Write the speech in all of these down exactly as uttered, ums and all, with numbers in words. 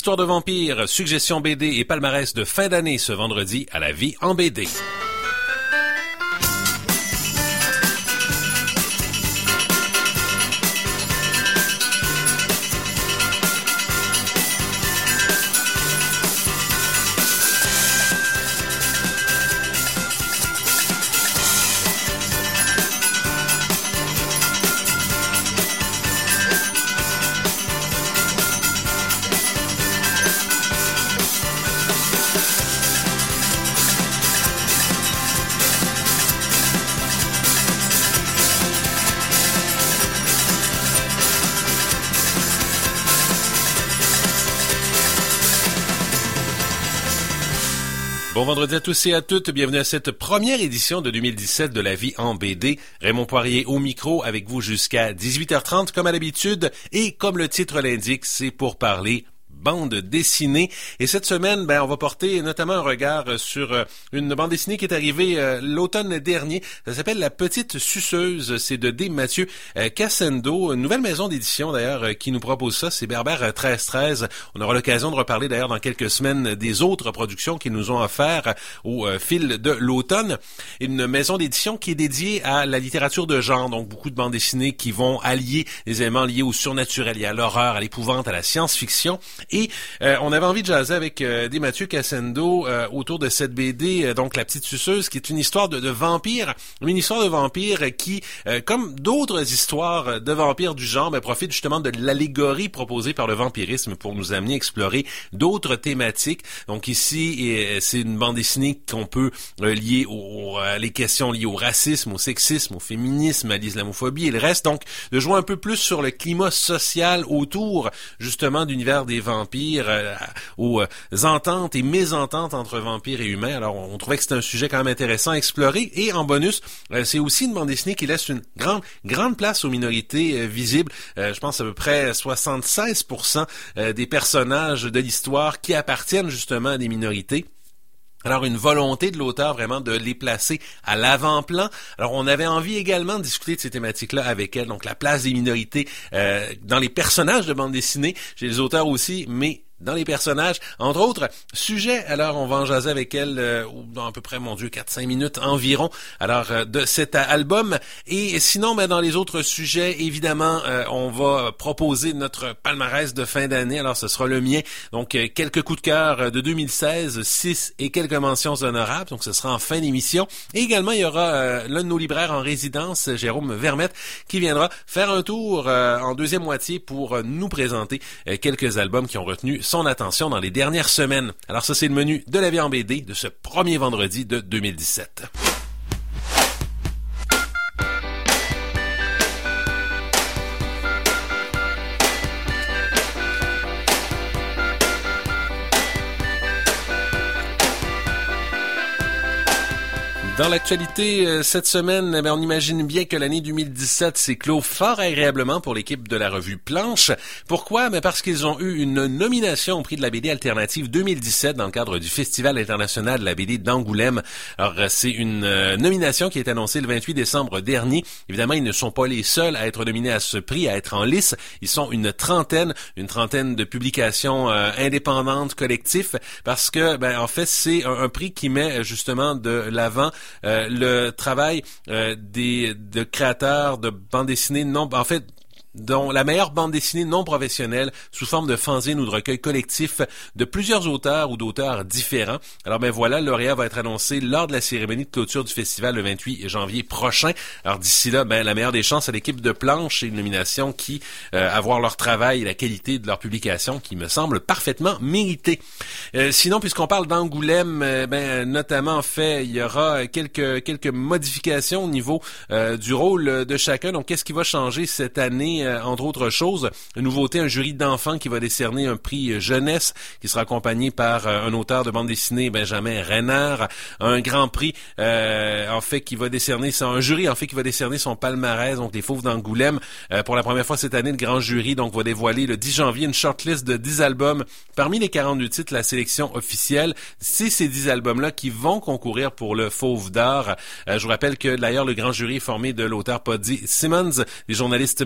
Histoire de vampire, suggestion B D et palmarès de fin d'année ce vendredi à La Vie en B D. Bon vendredi à tous et à toutes, bienvenue à cette première édition de deux mille dix-sept de La Vie en B D. Raymond Poirier au micro avec vous jusqu'à dix-huit heures trente comme à l'habitude et comme le titre l'indique, c'est pour parler bande dessinée. Et cette semaine, ben, on va porter notamment un regard sur une bande dessinée qui est arrivée euh, l'automne dernier. Ça s'appelle La Petite Suceuse. C'est de D. Mathieu euh, Cassendo, une nouvelle maison d'édition d'ailleurs euh, qui nous propose ça. C'est Berbère treize treize. On aura l'occasion de reparler d'ailleurs dans quelques semaines des autres productions qu'ils nous ont offertes au euh, fil de l'automne. Une maison d'édition qui est dédiée à la littérature de genre. Donc beaucoup de bandes dessinées qui vont allier des éléments liés au surnaturel, à l'horreur, à l'épouvante, à la science-fiction. Et euh, on avait envie de jaser avec euh, des Mathieu Cassendo euh, autour de cette B D, euh, donc La Petite Suceuse, qui est une histoire de, de vampire, une histoire de vampire qui, euh, comme d'autres histoires de vampires du genre, ben, profite justement de l'allégorie proposée par le vampirisme pour nous amener à explorer d'autres thématiques. Donc ici, euh, c'est une bande dessinée qu'on peut euh, lier aux euh, les questions liées au racisme, au sexisme, au féminisme, à l'islamophobie et le reste. Donc, de jouer un peu plus sur le climat social autour justement d'univers des vampires. vampires, euh, aux euh, ententes et mésententes entre vampires et humains. Alors, on, on trouvait que c'était un sujet quand même intéressant à explorer. Et en bonus, euh, c'est aussi une bande dessinée qui laisse une grande grande place aux minorités euh, visibles. Euh, je pense à peu près soixante-seize pour cent euh, des personnages de l'histoire qui appartiennent justement à des minorités. Alors, une volonté de l'auteur vraiment de les placer à l'avant-plan. Alors, on avait envie également de discuter de ces thématiques-là avec elle, donc la place des minorités euh, dans les personnages de bande dessinée, chez les auteurs aussi, mais dans les personnages, entre autres sujets. Alors, on va en jaser avec elle euh, dans à peu près, mon Dieu, quatre cinq minutes environ, alors euh, de cet album. Et sinon, ben, dans les autres sujets, évidemment, euh, on va proposer notre palmarès de fin d'année. Alors, ce sera le mien. Donc, euh, quelques coups de cœur de deux mille seize, six et quelques mentions honorables. Donc, ce sera en fin d'émission. Et également, il y aura euh, l'un de nos libraires en résidence, Jérôme Vermette, qui viendra faire un tour euh, en deuxième moitié pour euh, nous présenter euh, quelques albums qui ont retenu son attention dans les dernières semaines. Alors ça, c'est le menu de La Vie en B D de ce premier vendredi de deux mille dix-sept. Dans l'actualité, euh, cette semaine, eh bien, on imagine bien que l'année deux mille dix-sept s'est clos fort agréablement pour l'équipe de la revue Planche. Pourquoi? Mais parce qu'ils ont eu une nomination au prix de la B D alternative deux mille dix-sept dans le cadre du Festival international de la B D d'Angoulême. Alors, c'est une euh, nomination qui est annoncée le vingt-huit décembre dernier. Évidemment, ils ne sont pas les seuls à être nominés à ce prix, à être en lice. Ils sont une trentaine, une trentaine de publications euh, indépendantes, collectives, parce que, ben, en fait, c'est un, un prix qui met justement de l'avant Euh, le travail euh, des de créateurs de bandes dessinées non en fait dont la meilleure bande dessinée non professionnelle sous forme de fanzine ou de recueil collectif de plusieurs auteurs ou d'auteurs différents. Alors ben voilà, le lauréat va être annoncé lors de la cérémonie de clôture du festival le vingt-huit janvier prochain. Alors d'ici là, ben la meilleure des chances à l'équipe de Planche et une nomination qui, euh, à voir leur travail et la qualité de leur publication qui me semble parfaitement méritée. Euh, sinon, puisqu'on parle d'Angoulême, euh, ben notamment en fait, il y aura quelques quelques modifications au niveau euh, du rôle de chacun. Donc qu'est-ce qui va changer cette année? Entre autres choses, une nouveauté, un jury d'enfants qui va décerner un prix jeunesse qui sera accompagné par un auteur de bande dessinée, Benjamin Renard, un grand prix euh, en fait qui va décerner, c'est un jury en fait qui va décerner son palmarès, donc les Fauves d'Angoulême. Euh, pour la première fois cette année, le grand jury donc va dévoiler le dix janvier une shortlist de dix albums. Parmi les quarante-deux titres, la sélection officielle, c'est ces dix albums-là qui vont concourir pour le Fauve d'or. Euh, je vous rappelle que d'ailleurs le grand jury est formé de l'auteur Poddy Simmons, des journalistes Marius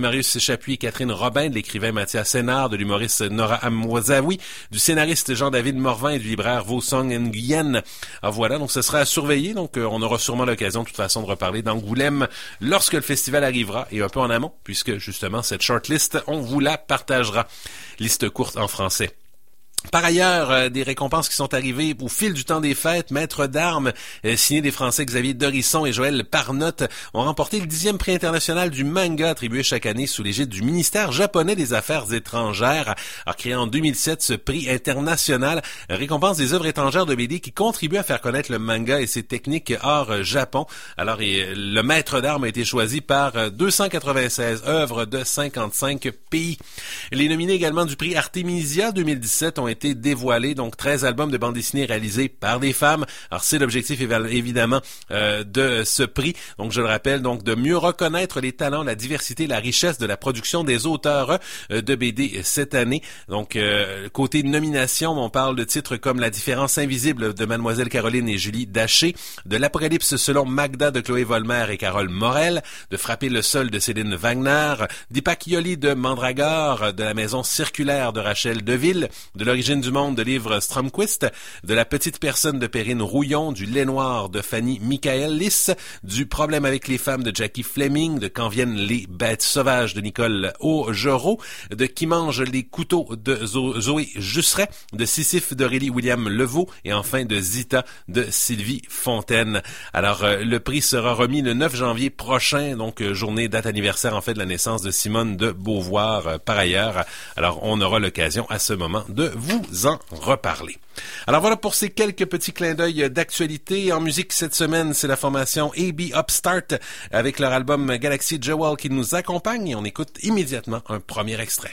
Chapuis et Catherine Robin, de l'écrivain Mathias Sénard, de l'humoriste Nora Amwazawi, du scénariste Jean-David Morvan et du libraire Vosong Nguyen. Alors voilà, donc ce sera à surveiller. Donc euh, on aura sûrement l'occasion de toute façon de reparler d'Angoulême lorsque le festival arrivera et un peu en amont, puisque justement cette shortlist, on vous la partagera. Liste courte en français. Par ailleurs, euh, des récompenses qui sont arrivées au fil du temps des fêtes. Maître d'armes, euh, signé des Français Xavier Dorisson et Joël Parnotte, ont remporté le dixième prix international du manga attribué chaque année sous l'égide du ministère japonais des Affaires étrangères. Alors, créé en deux mille sept, ce prix international récompense des œuvres étrangères de B D qui contribuent à faire connaître le manga et ses techniques hors Japon. Alors, et, le maître d'armes a été choisi par deux cent quatre-vingt-seize œuvres de cinquante-cinq pays. Les nominés également du prix Artemisia deux mille dix-sept ont été été dévoilés, donc treize albums de bande dessinée réalisés par des femmes. Alors c'est l'objectif évidemment euh, de ce prix. Donc je le rappelle, donc de mieux reconnaître les talents, la diversité, la richesse de la production des auteurs euh, de B D cette année. Donc euh, côté nomination, on parle de titres comme La différence invisible de Mademoiselle Caroline et Julie Daché, de L'Apocalypse selon Magda de Chloé Volmer et Carole Morel, de Frapper le sol de Céline Wagner, d'Ipakhioli de Mandragore, de La maison circulaire de Rachel Deville, de L'origine du monde de livre Stromquist, de La petite personne de Perrine Rouillon, du Lait noir de Fanny Michaelis, du Problème avec les femmes de Jackie Fleming, de Quand viennent les bêtes sauvages de Nicole Augereau, de Qui mange les couteaux de Zo- Zoé Jusseret, de Sisyphe d'Aurélie William Leveau et enfin de Zita de Sylvie Fontaine. Alors euh, le prix sera remis le neuf janvier prochain, donc euh, journée date anniversaire en fait de la naissance de Simone de Beauvoir euh, par ailleurs. Alors on aura l'occasion à ce moment de vous en reparler. Alors voilà pour ces quelques petits clins d'œil d'actualité. En musique cette semaine, c'est la formation A B Upstart avec leur album Galaxy Jewel qui nous accompagne et on écoute immédiatement un premier extrait.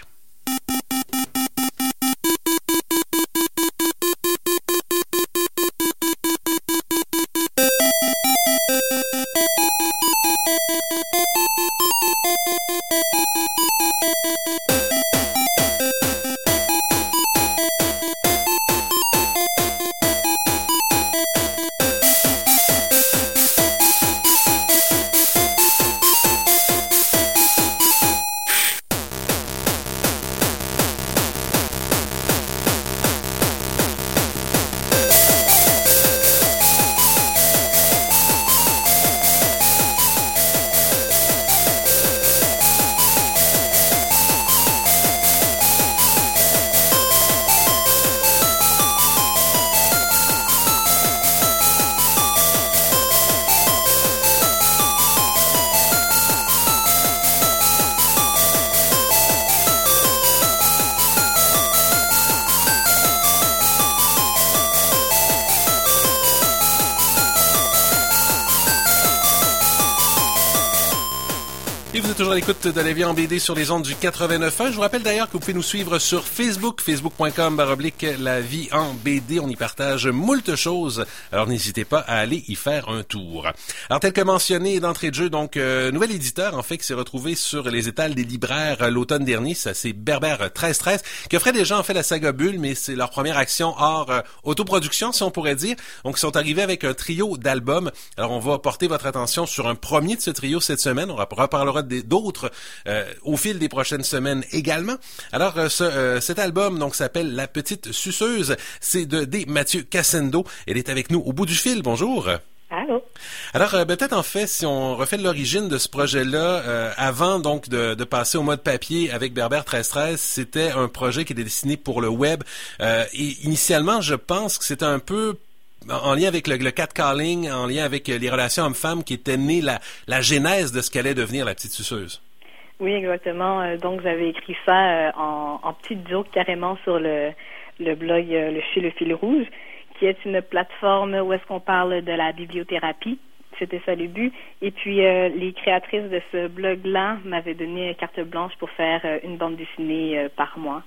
Et vous êtes toujours à l'écoute de La vie en B D sur les ondes du quatre-vingt-neuf point un. Je vous rappelle d'ailleurs que vous pouvez nous suivre sur Facebook, facebook point com barre oblique La vie en B D. On y partage moult choses, alors n'hésitez pas à aller y faire un tour. Alors tel que mentionné d'entrée de jeu, donc euh, nouvel éditeur en fait qui s'est retrouvé sur les étals des libraires euh, l'automne dernier, ça c'est Berbère treize treize, qui offrait déjà en fait la saga Bulle, mais c'est leur première action hors euh, autoproduction si on pourrait dire. Donc ils sont arrivés avec un trio d'albums. Alors on va porter votre attention sur un premier de ce trio cette semaine, on reparlera d'autres euh, au fil des prochaines semaines également. Alors euh, ce, euh, cet album donc s'appelle La petite suceuse, c'est de D. Mathieu Cassendo. Elle est avec nous au bout du fil. Bonjour. Allô. Alors euh, peut-être en fait si on refait l'origine de ce projet-là, euh, avant donc de, de passer au mode papier avec Berbère treize treize, c'était un projet qui était destiné pour le web. Euh, et initialement, je pense que c'était un peu en lien avec le, le catcalling, en lien avec les relations hommes-femmes qui était née la, la genèse de ce qu'allait devenir La petite suceuse. Oui, exactement. Donc, vous avez écrit ça en, en petite joke carrément sur le, le blog Le Chez le Fil Rouge, qui est une plateforme où est-ce qu'on parle de la bibliothérapie. C'était ça le but. Et puis, euh, les créatrices de ce blog-là m'avaient donné carte blanche pour faire euh, une bande dessinée euh, par mois.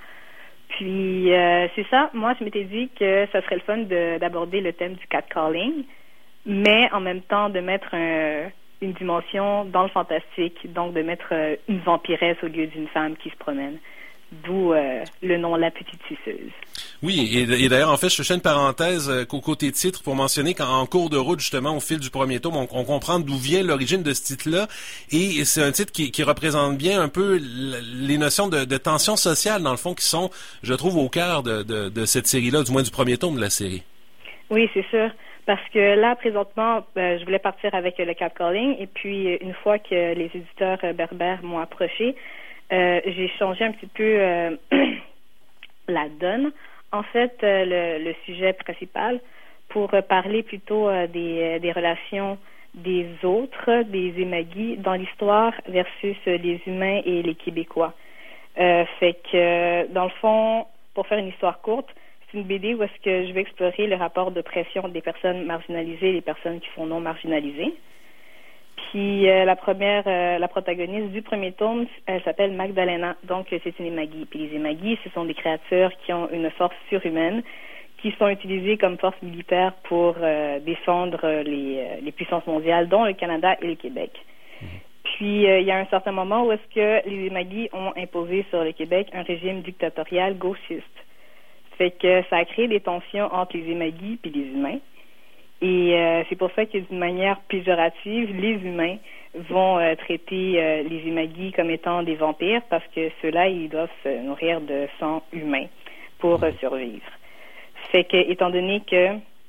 Puis, euh, c'est ça. Moi, je m'étais dit que ça serait le fun de, d'aborder le thème du catcalling, mais en même temps de mettre un, une dimension dans le fantastique, donc de mettre euh, une vampiresse au lieu d'une femme qui se promène. d'où euh, le nom La Petite Suceuse. Oui, et, et d'ailleurs, en fait, je fais une parenthèse euh, qu'au côté titre pour mentionner qu'en cours de route, justement, au fil du premier tome, on, on comprend d'où vient l'origine de ce titre-là. Et c'est un titre qui, qui représente bien un peu les notions de, de tension sociale, dans le fond, qui sont, je trouve, au cœur de, de, de cette série-là, du moins du premier tome de la série. Oui, c'est sûr. Parce que là, présentement, euh, je voulais partir avec euh, le catcalling. Et puis, une fois que les éditeurs euh, berbères m'ont approché, euh, j'ai changé un petit peu euh, la donne. En fait, euh, le, le sujet principal pour euh, parler plutôt euh, des, des relations des autres, des Émagis, dans l'histoire versus euh, les humains et les Québécois. Euh, fait que, euh, dans le fond, pour faire une histoire courte, c'est une B D où est-ce que je vais explorer le rapport d'oppression des personnes marginalisées et les personnes qui sont non marginalisées. Puis euh, la première, euh, la protagoniste du premier tome, elle s'appelle Magdalena, donc c'est une Émagie. Puis les Émagies, ce sont des créatures qui ont une force surhumaine, qui sont utilisées comme force militaire pour euh, défendre les, euh, les puissances mondiales, dont le Canada et le Québec. Mmh. Puis euh, il y a un certain moment où est-ce que les Émagies ont imposé sur le Québec un régime dictatorial gauchiste. Fait que ça a créé des tensions entre les Émagies et les humains. Et euh, c'est pour ça que d'une manière péjorative, les humains vont euh, traiter euh, les Émagis comme étant des vampires parce que ceux-là, ils doivent se nourrir de sang humain pour euh, survivre. Fait que, étant donné que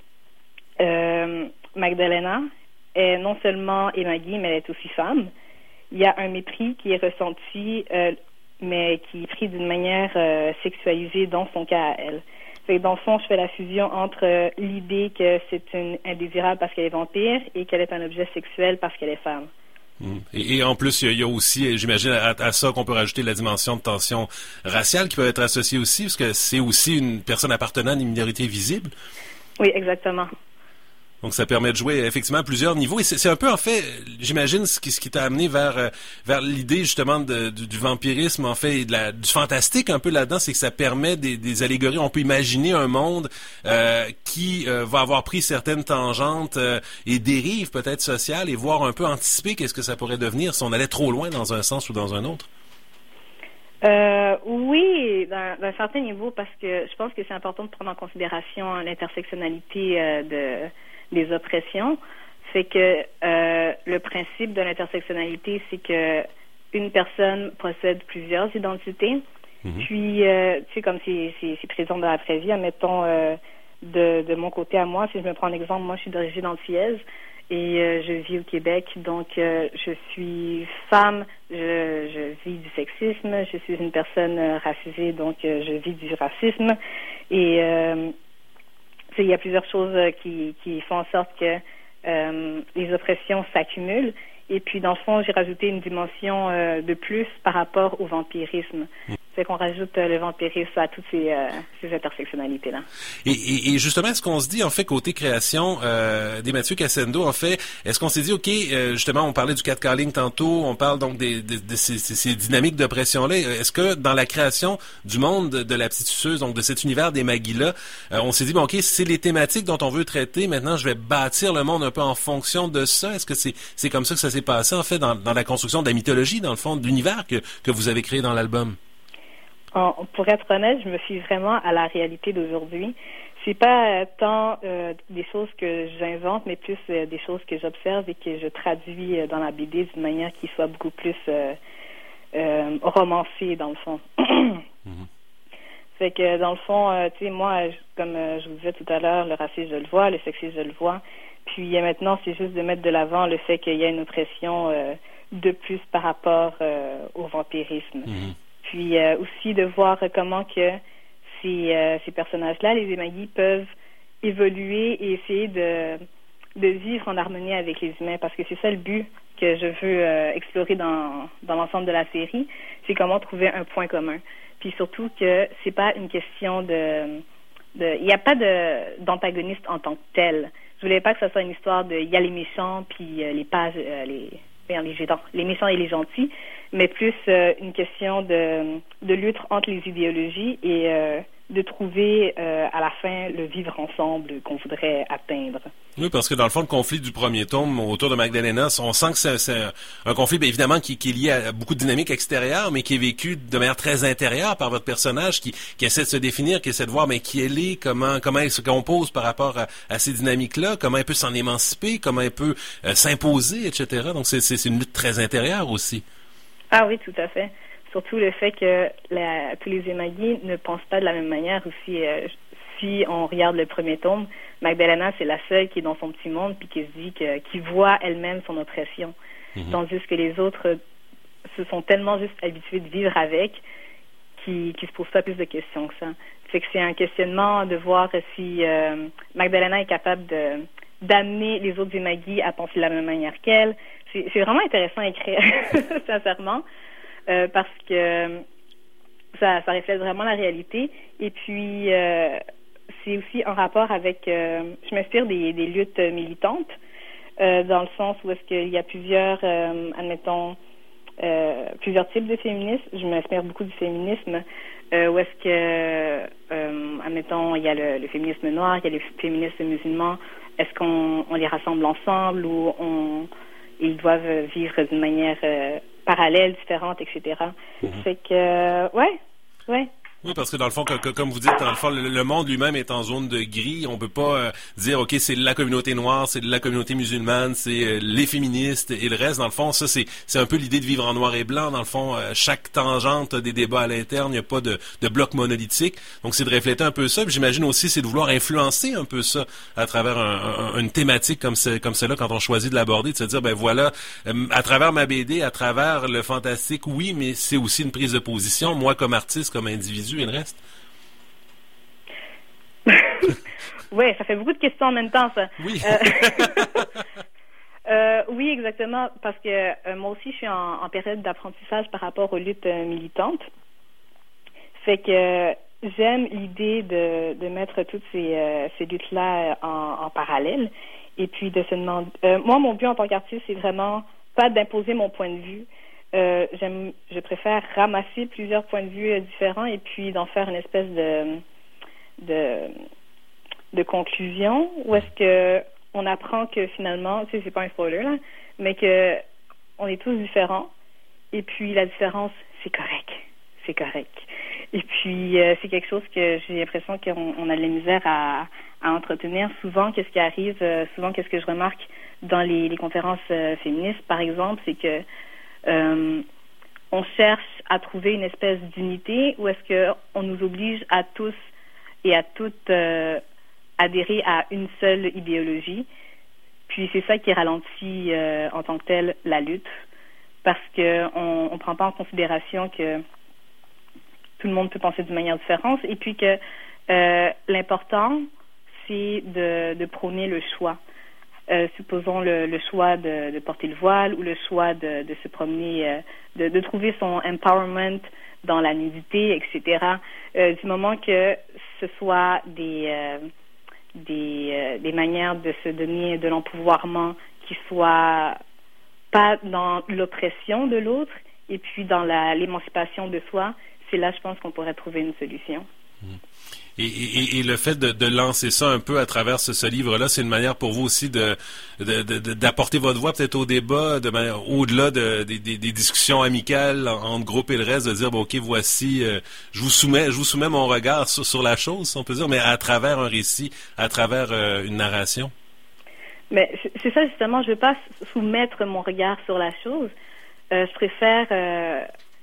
euh, Magdalena est non seulement Émagie, mais elle est aussi femme, il y a un mépris qui est ressenti euh, mais qui est pris d'une manière euh, sexualisée dans son cas à elle. Fait que dans le fond, je fais la fusion entre euh, l'idée que c'est une indésirable parce qu'elle est vampire et qu'elle est un objet sexuel parce qu'elle est femme. Mmh. Et, et en plus, il y, y a aussi, j'imagine, à, à ça qu'on peut rajouter la dimension de tension raciale qui peut être associée aussi, parce que c'est aussi une personne appartenant à une minorité visible. Oui, exactement. Donc, ça permet de jouer effectivement à plusieurs niveaux. Et c'est, c'est un peu, en fait, j'imagine, ce qui, ce qui t'a amené vers, euh, vers l'idée, justement, de, du, du vampirisme, en fait, et de la, du fantastique un peu là-dedans, c'est que ça permet des, des allégories. On peut imaginer un monde euh, qui euh, va avoir pris certaines tangentes euh, et dérives peut-être sociales et voir un peu anticiper qu'est-ce que ça pourrait devenir si on allait trop loin dans un sens ou dans un autre. Euh, oui, d'un, d'un certain niveau, parce que je pense que c'est important de prendre en considération l'intersectionnalité euh, de des oppressions. C'est que euh, le principe de l'intersectionnalité, c'est que une personne possède plusieurs identités. Mm-hmm. Puis, euh, tu sais, comme c'est, c'est, c'est présent dans la vraie vie, admettons, euh, de, de mon côté à moi, si je me prends un exemple, moi, je suis d'origine antillaise et euh, je vis au Québec, donc euh, je suis femme, je, je vis du sexisme, je suis une personne euh, racisée, donc euh, je vis du racisme. Et euh, il y a plusieurs choses qui, qui font en sorte que euh, les oppressions s'accumulent. Et puis, dans le fond, j'ai rajouté une dimension euh, de plus par rapport au vampirisme. C'est qu'on rajoute euh, le vampirisme à toutes ces, euh, ces intersectionnalités-là. Et, et, et justement, est-ce qu'on se dit, en fait, côté création euh, des Mathieu Cassendo, en fait, est-ce qu'on s'est dit, OK, euh, justement, on parlait du catcalling tantôt, on parle donc des, de, de ces, ces dynamiques d'oppression-là. Est-ce que dans la création du monde de, de la petite suceuse, donc de cet univers des Magis-là, euh, on s'est dit, bon, OK, c'est les thématiques dont on veut traiter, maintenant, je vais bâtir le monde un peu en fonction de ça. Est-ce que c'est, c'est comme ça que ça s'est passé, en fait, dans, dans la construction de la mythologie, dans le fond, de l'univers que, que vous avez créé dans l'album? Pour être honnête, je me fie vraiment à la réalité d'aujourd'hui. C'est pas euh, tant euh, des choses que j'invente, mais plus euh, des choses que j'observe et que je traduis euh, dans la B D d'une manière qui soit beaucoup plus euh, euh, romancée, dans le fond. Mm-hmm. Fait que, dans le fond, euh, tu sais, moi, je, comme euh, je vous disais tout à l'heure, le racisme, je le vois, le sexisme, je le vois. Puis euh, maintenant, c'est juste de mettre de l'avant le fait qu'il y a une oppression euh, de plus par rapport euh, au vampirisme. Mm-hmm. Puis euh, aussi de voir comment que ces, euh, ces personnages-là, les Émagis, peuvent évoluer et essayer de, de vivre en harmonie avec les humains, parce que c'est ça le but que je veux euh, explorer dans, dans l'ensemble de la série, c'est comment trouver un point commun. Puis surtout que c'est pas une question de... de il n'y a pas de, d'antagoniste en tant que tel. Je voulais pas que ce soit une histoire de il y a les méchants, puis euh, les pages... Euh, les Les, les méchants et les gentils, mais plus euh, une question de, de lutte entre les idéologies et euh, de trouver euh, à la fin le vivre ensemble qu'on voudrait atteindre. Oui, parce que dans le fond, le conflit du premier tome autour de Magdalena, on sent que c'est, c'est un conflit, bien évidemment, qui, qui est lié à beaucoup de dynamiques extérieures, mais qui est vécu de manière très intérieure par votre personnage, qui, qui essaie de se définir, qui essaie de voir mais qui elle est, comment, comment elle se compose par rapport à, à ces dynamiques-là, comment elle peut s'en émanciper, comment elle peut euh, s'imposer, et cetera. Donc, c'est, c'est, c'est une lutte très intérieure aussi. Ah oui, tout à fait. Surtout le fait que la, tous les Emagi ne pensent pas de la même manière aussi. Euh, si on regarde le premier tome, Magdalena, c'est la seule qui est dans son petit monde puis qui se dit que, qui voit elle-même son oppression. Mm-hmm. Tandis que les autres se sont tellement juste habitués de vivre avec qu'ils ne se posent pas plus de questions que ça. Fait que c'est un questionnement de voir si euh, Magdalena est capable de, d'amener les autres Emagi à penser de la même manière qu'elle. C'est, c'est vraiment intéressant à écrire, sincèrement. Euh, parce que ça, ça reflète vraiment la réalité. Et puis, euh, c'est aussi en rapport avec... Euh, je m'inspire des, des luttes militantes, euh, dans le sens où est-ce qu'il y a plusieurs, euh, admettons, euh, plusieurs types de féminisme. Je m'inspire beaucoup du féminisme, euh, où est-ce que, euh, admettons, il y a le, le féminisme noir, il y a les féministes musulmans. Est-ce qu'on on les rassemble ensemble ou on, ils doivent vivre d'une manière... Euh, parallèles, différentes, et cetera. Mm-hmm. Fait que, euh, ouais, ouais. Oui, parce que dans le fond, que, que, comme vous dites, dans le fond, le, le monde lui-même est en zone de gris. On peut pas euh, dire, OK, c'est la communauté noire, c'est la communauté musulmane, c'est euh, les féministes et le reste. Dans le fond, ça, c'est c'est un peu l'idée de vivre en noir et blanc. Dans le fond, euh, chaque tangente a des débats à l'interne. Il n'y a pas de, de bloc monolithique. Donc, c'est de refléter un peu ça. Puis j'imagine aussi, c'est de vouloir influencer un peu ça à travers un, un, une thématique comme, ce, comme celle-là, quand on choisit de l'aborder, de se dire, ben voilà, euh, à travers ma B D, à travers le fantastique, oui, mais c'est aussi une prise de position. Moi, comme artiste, comme individu, et le reste. Oui, ça fait beaucoup de questions en même temps, ça. Oui. Euh, euh, oui, exactement, parce que euh, moi aussi, je suis en, en période d'apprentissage par rapport aux luttes euh, militantes. Fait que euh, j'aime l'idée de, de mettre toutes ces, euh, ces luttes-là en, en parallèle. Et puis de se demander... Euh, moi, mon but en tant qu'artiste, c'est vraiment pas d'imposer mon point de vue. Euh, j'aime, je préfère ramasser plusieurs points de vue euh, différents et puis d'en faire une espèce de, de, de conclusion où est-ce que on apprend que finalement, tu sais, c'est pas un spoiler là, mais que on est tous différents et puis la différence, c'est correct, c'est correct. Et puis euh, c'est quelque chose que j'ai l'impression qu'on on a de la misère à, à entretenir. Souvent, qu'est-ce qui arrive, euh, souvent qu'est-ce que je remarque dans les, les conférences euh, féministes, par exemple, c'est que Euh, on cherche à trouver une espèce d'unité ou est-ce qu'on nous oblige à tous et à toutes euh, adhérer à une seule idéologie. Puis c'est ça qui ralentit euh, en tant que tel la lutte parce qu'on ne prend pas en considération que tout le monde peut penser d'une manière différente et puis que euh, l'important, c'est de, de prôner le choix. Euh, supposons le, le choix de, de porter le voile ou le choix de, de se promener, euh, de, de trouver son empowerment dans la nudité, et cetera. Euh, du moment que ce soit des euh, des, euh, des manières de se donner de l'empouvoirment qui soient pas dans l'oppression de l'autre et puis dans la, l'émancipation de soi, c'est là, je pense, qu'on pourrait trouver une solution. Mmh. Et, et, et le fait de, de lancer ça un peu à travers ce, ce livre-là, c'est une manière pour vous aussi de, de, de d'apporter votre voix peut-être au débat, de manière, au-delà de, de, des, des discussions amicales entre groupe et le reste, de dire bon, ok, voici, euh, je vous soumets, je vous soumets mon regard sur, sur la chose, si on peut dire, mais à travers un récit, à travers euh, une narration. Mais c'est ça justement, je veux pas soumettre mon regard sur la chose. Euh, je préfère euh,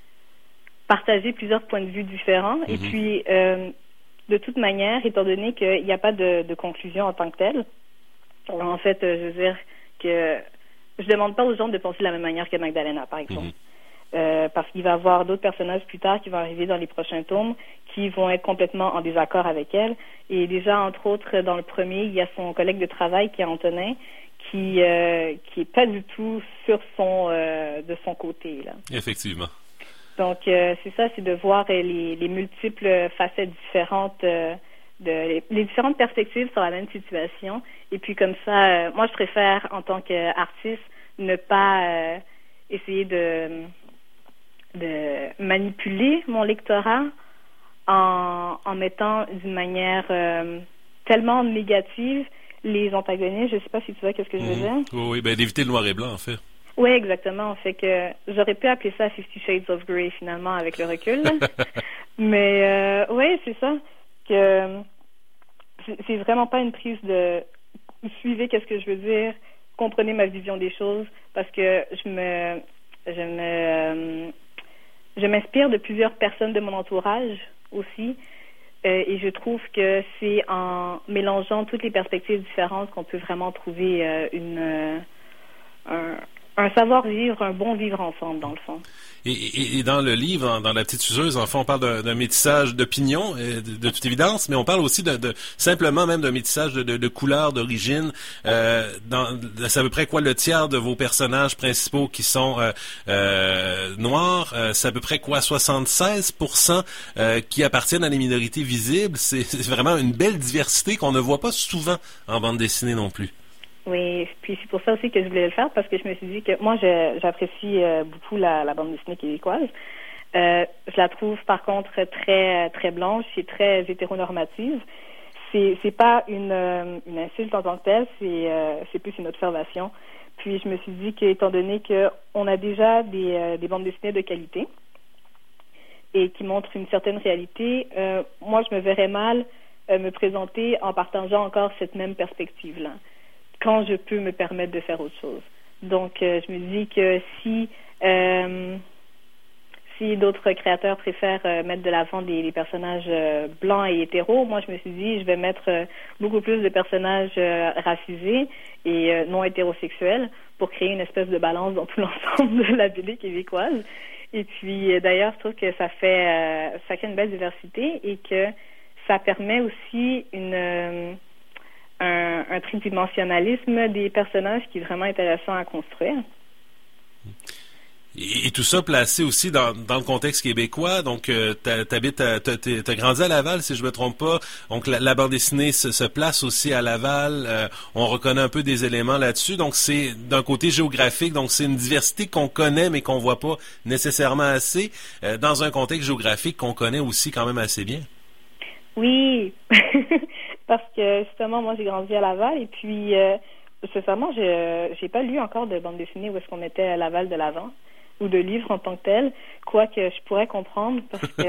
partager plusieurs points de vue différents mm-hmm. et puis. Euh, De toute manière, étant donné qu'il n'y a pas de, de conclusion en tant que telle, en fait, je veux dire que je demande pas aux gens de penser de la même manière que Magdalena, par exemple. Mm-hmm. Euh, parce qu'il va y avoir d'autres personnages plus tard qui vont arriver dans les prochains tomes qui vont être complètement en désaccord avec elle. Et déjà, entre autres, dans le premier, il y a son collègue de travail qui est Antonin, qui euh, qui est pas du tout sur son euh, de son côté, là. Effectivement. Donc, euh, c'est ça, c'est de voir euh, les, les multiples facettes différentes, euh, de, les, les différentes perspectives sur la même situation. Et puis, comme ça, euh, moi, je préfère, en tant qu'artiste, ne pas euh, essayer de, de manipuler mon lectorat en, en mettant d'une manière euh, tellement négative les antagonistes. Je sais pas si tu vois qu'est-ce que je veux dire. Mmh. Oui, oui, ben d'éviter le noir et blanc, en fait. Oui, exactement. Fait que j'aurais pu appeler ça Fifty Shades of Grey, finalement, avec le recul. Mais euh, oui, c'est ça. Que c'est, c'est vraiment pas une prise de suivez qu'est-ce que je veux dire, comprenez ma vision des choses, parce que je me je me euh, je m'inspire de plusieurs personnes de mon entourage aussi. Euh, et je trouve que c'est en mélangeant toutes les perspectives différentes qu'on peut vraiment trouver euh, une euh, un, un savoir-vivre, un bon vivre ensemble, dans le fond. Et, et, et dans le livre, dans, dans La Petite Useuse, en fait, on parle d'un, d'un métissage d'opinions, de, de toute évidence, mais on parle aussi de, de simplement même d'un métissage de, de, de couleurs, d'origine. Euh, dans, c'est à peu près quoi le tiers de vos personnages principaux qui sont euh, euh, noirs? Euh, c'est à peu près quoi soixante-seize pour cent euh, qui appartiennent à des minorités visibles? C'est, c'est vraiment une belle diversité qu'on ne voit pas souvent en bande dessinée non plus. Oui, puis c'est pour ça aussi que je voulais le faire, parce que je me suis dit que moi, je, j'apprécie euh, beaucoup la, la bande dessinée québécoise. Euh, je la trouve, par contre, très très blanche et très hétéronormative. C'est c'est pas une, euh, une insulte en tant que telle, c'est euh, c'est plus une observation. Puis je me suis dit qu'étant donné qu'on a déjà des, euh, des bandes dessinées de qualité et qui montrent une certaine réalité, euh, moi, je me verrais mal euh, me présenter en partageant encore cette même perspective-là, quand je peux me permettre de faire autre chose. Donc, euh, je me dis que si euh, si d'autres créateurs préfèrent euh, mettre de l'avant des, des personnages euh, blancs et hétéros, moi, je me suis dit, je vais mettre euh, beaucoup plus de personnages euh, racisés et euh, non hétérosexuels pour créer une espèce de balance dans tout l'ensemble de la B D québécoise. Et puis, euh, d'ailleurs, je trouve que ça fait euh, ça crée une belle diversité et que ça permet aussi une... Euh, Un, un tridimensionnalisme des personnages qui est vraiment intéressant à construire. Et, et tout ça placé aussi dans, dans le contexte québécois. Donc, euh, t'habites, à, t'as, t'as grandi à Laval, si je me trompe pas. Donc, la, la bande dessinée se, se place aussi à Laval. Euh, on reconnaît un peu des éléments là-dessus. Donc, c'est d'un côté géographique. Donc, c'est une diversité qu'on connaît, mais qu'on voit pas nécessairement assez, euh, dans un contexte géographique qu'on connaît aussi quand même assez bien. Oui. Parce que, justement, moi, j'ai grandi à Laval et puis, euh, sincèrement, je j'ai pas lu encore de bande dessinée où est-ce qu'on mettait à Laval de l'avant ou de livres en tant que tel, quoique je pourrais comprendre parce que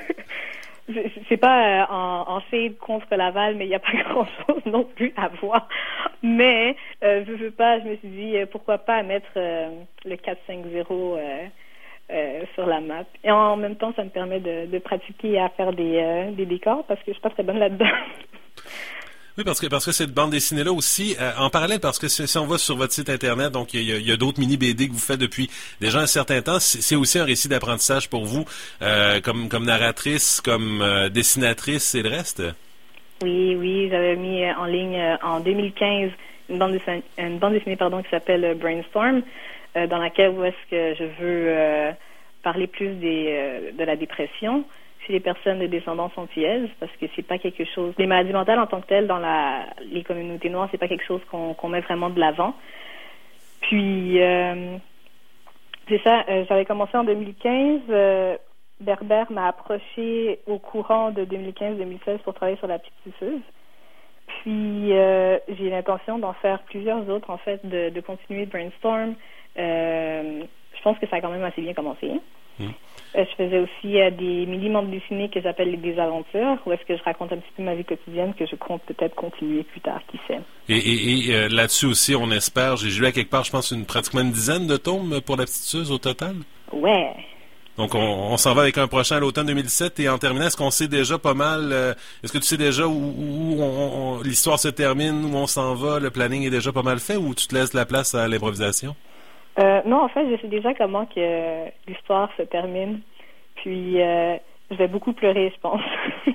c'est pas euh, en, en shade contre Laval, mais il n'y a pas grand-chose non plus à voir. Mais, euh, je veux pas, je me suis dit, euh, pourquoi pas mettre euh, le quatre cinq zéro euh, Euh, sur la map. Et en même temps, ça me permet de, de pratiquer à faire des, euh, des décors parce que je suis pas très bonne là-dedans. Oui, parce que parce que cette bande dessinée-là aussi, euh, en parallèle, parce que si, si on va sur votre site Internet, donc il y a, il y a d'autres mini-B D que vous faites depuis déjà un certain temps, c'est, c'est aussi un récit d'apprentissage pour vous, euh, comme, comme narratrice, comme euh, dessinatrice et le reste? Oui, oui, j'avais mis en ligne euh, en deux mille quinze une bande dessinée, une bande dessinée pardon, qui s'appelle Brainstorm, euh, dans laquelle où est-ce que je veux euh, parler plus des, euh, de la dépression chez les personnes de descendance antillaises, parce que c'est pas quelque chose... Les maladies mentales en tant que telles dans la, les communautés noires, c'est pas quelque chose qu'on, qu'on met vraiment de l'avant. Puis, euh, c'est ça, euh, j'avais commencé en deux mille quinze. Euh, Berber m'a approché au courant de deux mille quinze deux mille seize pour travailler sur La Petite Useuse. Puis, euh, j'ai l'intention d'en faire plusieurs autres, en fait, de, de continuer Brainstorm. Euh, je pense que ça a quand même assez bien commencé. Mmh. Euh, je faisais aussi euh, des mini-bandes dessinées que j'appelle les désaventures, où est-ce que je raconte un petit peu ma vie quotidienne, que je compte peut-être continuer plus tard, qui sait. Et, et, et euh, là-dessus aussi, on espère, j'ai lu à quelque part, je pense, une, pratiquement une dizaine de tomes pour La Petite Useuse au total? Ouais. Donc, on, on s'en va avec un prochain à l'automne deux mille dix-sept. Et en terminant, est-ce qu'on sait déjà pas mal... Euh, est-ce que tu sais déjà où, où on, on, l'histoire se termine, où on s'en va, le planning est déjà pas mal fait, ou tu te laisses la place à l'improvisation? Euh, non, en fait, je sais déjà comment que l'histoire se termine. Puis, euh, je vais beaucoup pleurer, je pense.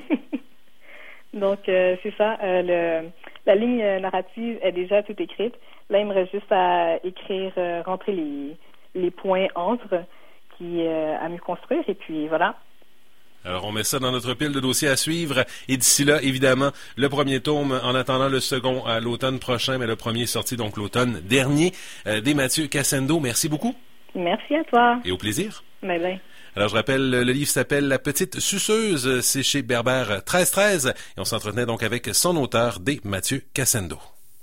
Donc, euh, c'est ça. Euh, le, la ligne narrative est déjà toute écrite. Là, il me reste juste à écrire, euh, rentrer les, les points entre, qui euh, à mieux construire. Et puis, voilà. Alors, on met ça dans notre pile de dossiers à suivre. Et d'ici là, évidemment, le premier tome, en attendant le second à l'automne prochain, mais le premier est sorti donc l'automne dernier, euh, des Mathieu Cassendo. Merci beaucoup. Merci à toi. Et au plaisir. Bye bye. Alors je rappelle, le livre s'appelle La Petite Suceuse, c'est chez Berbère treize treize et on s'entretenait donc avec son auteur, D. Mathieu Cassendo.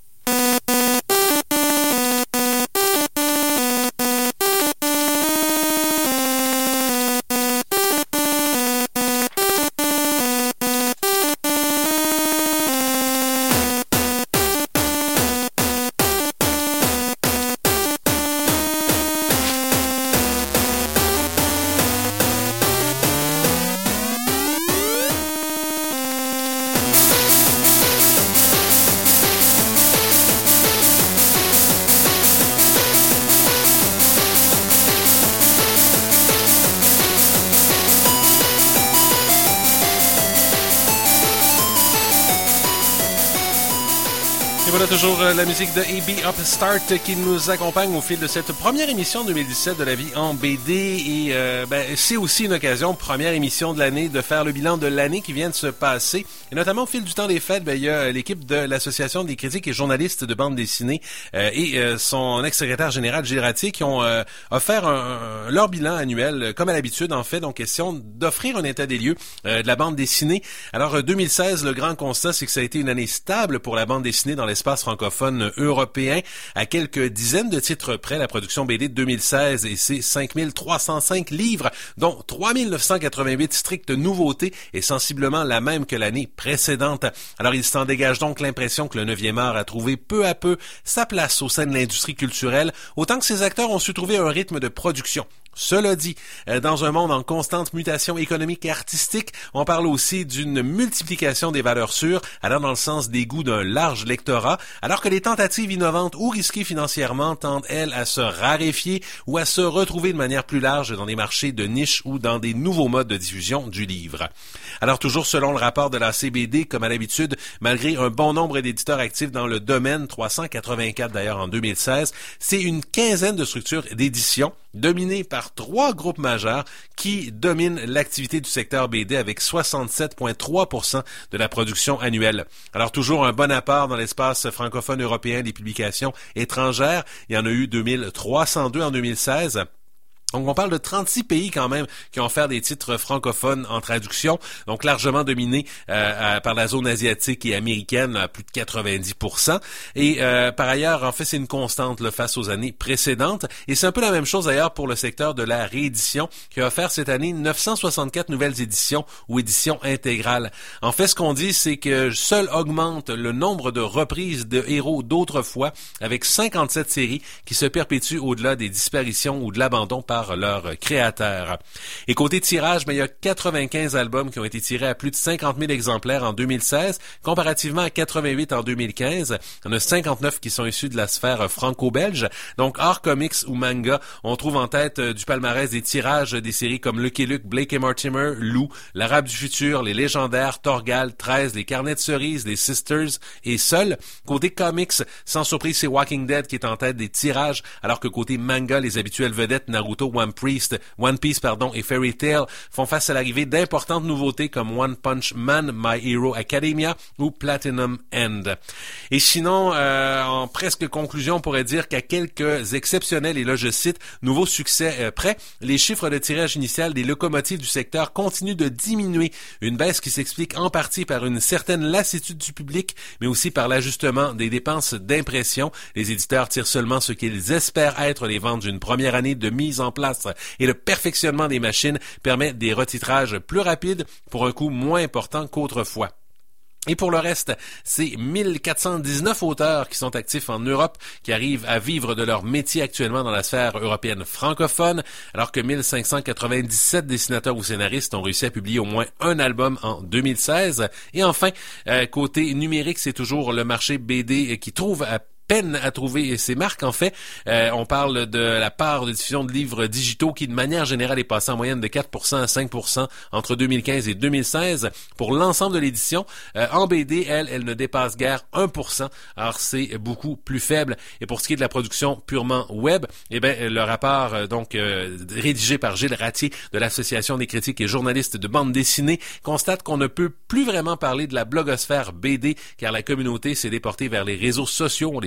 Voilà toujours la musique de A B Upstart qui nous accompagne au fil de cette première émission deux mille dix-sept de la vie en B D et euh, ben, c'est aussi une occasion, première émission de l'année, de faire le bilan de l'année qui vient de se passer. Et notamment au fil du temps des fêtes, ben, il y a l'équipe de l'Association des critiques et journalistes de bande dessinée euh, et euh, son ex-secrétaire général Gilles Ratier qui ont euh, offert un, un, leur bilan annuel, comme à l'habitude en fait, donc question d'offrir un état des lieux euh, de la bande dessinée. Alors deux mille seize, le grand constat, c'est que ça a été une année stable pour la bande dessinée dans l'espace francophone européen. À quelques dizaines de titres près, la production B D de deux mille seize et ses cinq mille trois cent cinq livres, dont trois mille neuf cent quatre-vingt-huit strictes nouveautés, est sensiblement la même que l'année précédente. Alors il s'en dégage donc l'impression que le neuvième art a trouvé peu à peu sa place au sein de l'industrie culturelle, autant que ses acteurs ont su trouver un rythme de production. Cela dit, dans un monde en constante mutation économique et artistique, on parle aussi d'une multiplication des valeurs sûres, allant dans le sens des goûts d'un large lectorat, alors que les tentatives innovantes ou risquées financièrement tendent, elles, à se raréfier ou à se retrouver de manière plus large dans des marchés de niche ou dans des nouveaux modes de diffusion du livre. Alors toujours selon le rapport de la C B D, comme à l'habitude, malgré un bon nombre d'éditeurs actifs dans le domaine, trois cent quatre-vingt-quatre d'ailleurs en deux mille seize, c'est une quinzaine de structures d'édition dominées par trois groupes majeurs qui dominent l'activité du secteur B D avec soixante-sept virgule trois pour cent de la production annuelle. Alors toujours un bon apport dans l'espace francophone européen des publications étrangères. Il y en a eu deux mille trois cent deux en deux mille seize. Donc, on parle de trente-six pays quand même qui ont offert des titres francophones en traduction, donc largement dominés euh, par la zone asiatique et américaine à plus de quatre-vingt-dix pour cent. Et euh, par ailleurs, en fait, c'est une constante là, face aux années précédentes. Et c'est un peu la même chose d'ailleurs pour le secteur de la réédition qui a offert cette année neuf cent soixante-quatre nouvelles éditions ou éditions intégrales. En fait, ce qu'on dit, c'est que seul augmente le nombre de reprises de héros d'autrefois avec cinquante-sept séries qui se perpétuent au-delà des disparitions ou de l'abandon par leurs créateurs. Et côté tirage, ben, il y a quatre-vingt-quinze albums qui ont été tirés à plus de cinquante mille exemplaires en deux mille seize, comparativement à quatre-vingt-huit en deux mille quinze. Il y en a cinquante-neuf qui sont issus de la sphère franco-belge. Donc, hors comics ou manga, on trouve en tête euh, du palmarès des tirages des séries comme Lucky Luke, Blake et Mortimer, Lou, L'Arabe du futur, Les Légendaires, Torgal, treize, Les Carnets de cerises, Les Sisters et Seul. Côté comics, sans surprise, c'est Walking Dead qui est en tête des tirages, alors que côté manga, les habituelles vedettes Naruto, One Piece, One Piece pardon, et Fairy Tail font face à l'arrivée d'importantes nouveautés comme One Punch Man, My Hero Academia ou Platinum End. Et sinon, euh, en presque conclusion, on pourrait dire qu'à quelques exceptionnels, et là je cite, nouveaux succès euh, près, les chiffres de tirage initial des locomotives du secteur continuent de diminuer. Une baisse qui s'explique en partie par une certaine lassitude du public, mais aussi par l'ajustement des dépenses d'impression. Les éditeurs tirent seulement ce qu'ils espèrent être les ventes d'une première année de mise en place et le perfectionnement des machines permet des retitrages plus rapides pour un coût moins important qu'autrefois. Et pour le reste, c'est mille quatre cent dix-neuf auteurs qui sont actifs en Europe, qui arrivent à vivre de leur métier actuellement dans la sphère européenne francophone, alors que mille cinq cent quatre-vingt-dix-sept dessinateurs ou scénaristes ont réussi à publier au moins un album en deux mille seize. Et enfin, euh, côté numérique, c'est toujours le marché B D qui trouve à peine à trouver ses marques. En fait, euh, on parle de la part de diffusion de livres digitaux qui, de manière générale, est passée en moyenne de quatre pour cent à cinq pour cent entre deux mille quinze et deux mille seize. Pour l'ensemble de l'édition, euh, en B D, elle, elle ne dépasse guère un pour cent. Alors, c'est beaucoup plus faible. Et pour ce qui est de la production purement web, eh bien, le rapport, euh, donc, euh, rédigé par Gilles Ratier de l'Association des critiques et journalistes de bande dessinée, constate qu'on ne peut plus vraiment parler de la blogosphère B D, car la communauté s'est déportée vers les réseaux sociaux. On les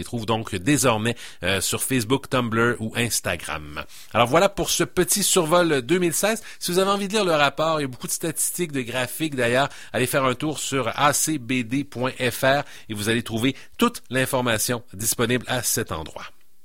trouve donc désormais euh, sur Facebook, Tumblr ou Instagram. Alors voilà pour ce petit survol deux mille seize. Si vous avez envie de lire le rapport, il y a beaucoup de statistiques, de graphiques d'ailleurs, allez faire un tour sur a c b d point f r et vous allez trouver toute l'information disponible à cet endroit.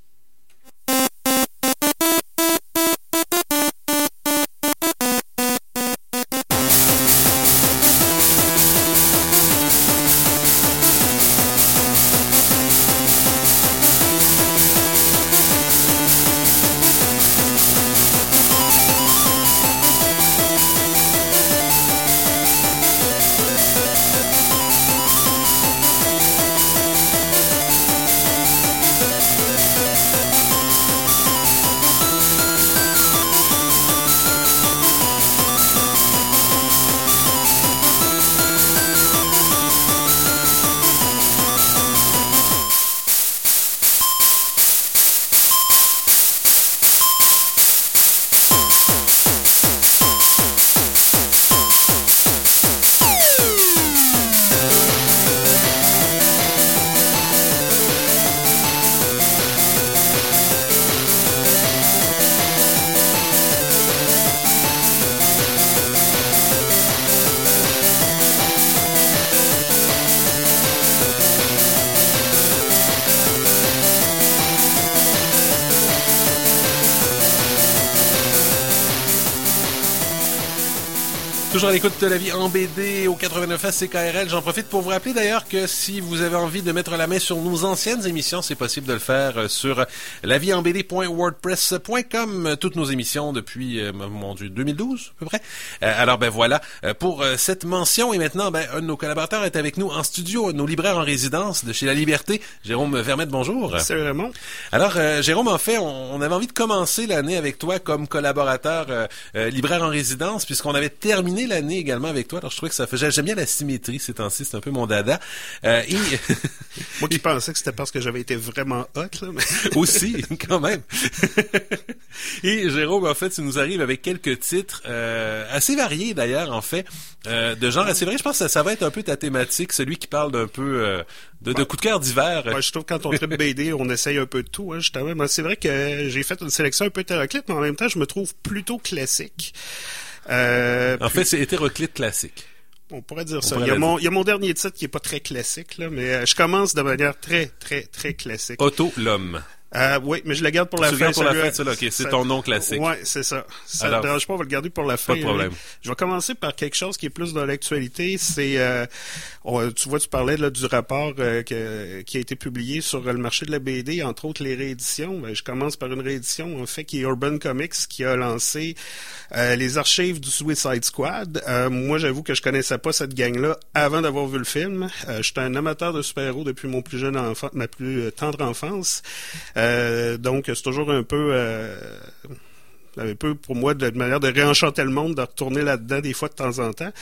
Toujours à l'écoute de La Vie en B D au quatre-vingt-neuf A C K R L. J'en profite pour vous rappeler d'ailleurs que si vous avez envie de mettre la main sur nos anciennes émissions, c'est possible de le faire sur la vie en b d point wordpress point com. Toutes nos émissions depuis, euh, mon Dieu, deux mille douze à peu près. Euh, alors ben voilà, pour euh, cette mention. Et maintenant, ben un de nos collaborateurs est avec nous en studio, nos libraires en résidence de chez La Liberté. Jérôme Vermette, bonjour. Salut Raymond. Alors euh, Jérôme, en fait, on, on avait envie de commencer l'année avec toi comme collaborateur euh, euh, libraire en résidence, puisqu'on avait terminé l'année également avec toi. Alors je trouvais que ça fait, j'aime bien la symétrie ces temps-ci, c'est un peu mon dada. Euh, et... Moi qui pensais que c'était parce que j'avais été vraiment hot, là. Mais... Aussi, quand même. Et Jérôme, en fait, tu nous arrives avec quelques titres euh, assez variés d'ailleurs, en fait, euh, de genre assez variés. Je pense que ça, ça va être un peu ta thématique, celui qui parle d'un peu euh, de, de coups de cœur d'hiver. Ouais, je trouve que quand on tripe B D, on essaye un peu de tout, hein, justement. Mais c'est vrai que j'ai fait une sélection un peu hétéroclite, mais en même temps, je me trouve plutôt classique. Euh, en puis... fait, c'est hétéroclite classique. On pourrait dire on ça. Il y, a mon, il y a mon dernier titre qui est pas très classique, là, mais euh, je commence de manière très, très, très classique. Otto l'homme. Euh, oui, mais je le garde pour la tu fin. Tu pour la fin, c'est là, ok. C'est ton nom classique. Ouais, c'est ça. Ça Alors, ne dérange pas, on va le garder pour la fin. Pas de problème. Hein. Je vais commencer par quelque chose qui est plus dans l'actualité. C'est, euh, on, tu vois, tu parlais là du rapport euh, que, qui a été publié sur le marché de la B D, entre autres les rééditions. Ben, je commence par une réédition, en fait, qui est Urban Comics, qui a lancé euh, les archives du Suicide Squad. Euh, moi, j'avoue que je connaissais pas cette gang-là avant d'avoir vu le film. Euh, j'étais un amateur de super-héros depuis mon plus jeune enfant, ma plus tendre enfance. Euh, donc c'est toujours un peu euh, un peu pour moi de, de manière de réenchanter le monde, de retourner là-dedans des fois de temps en temps.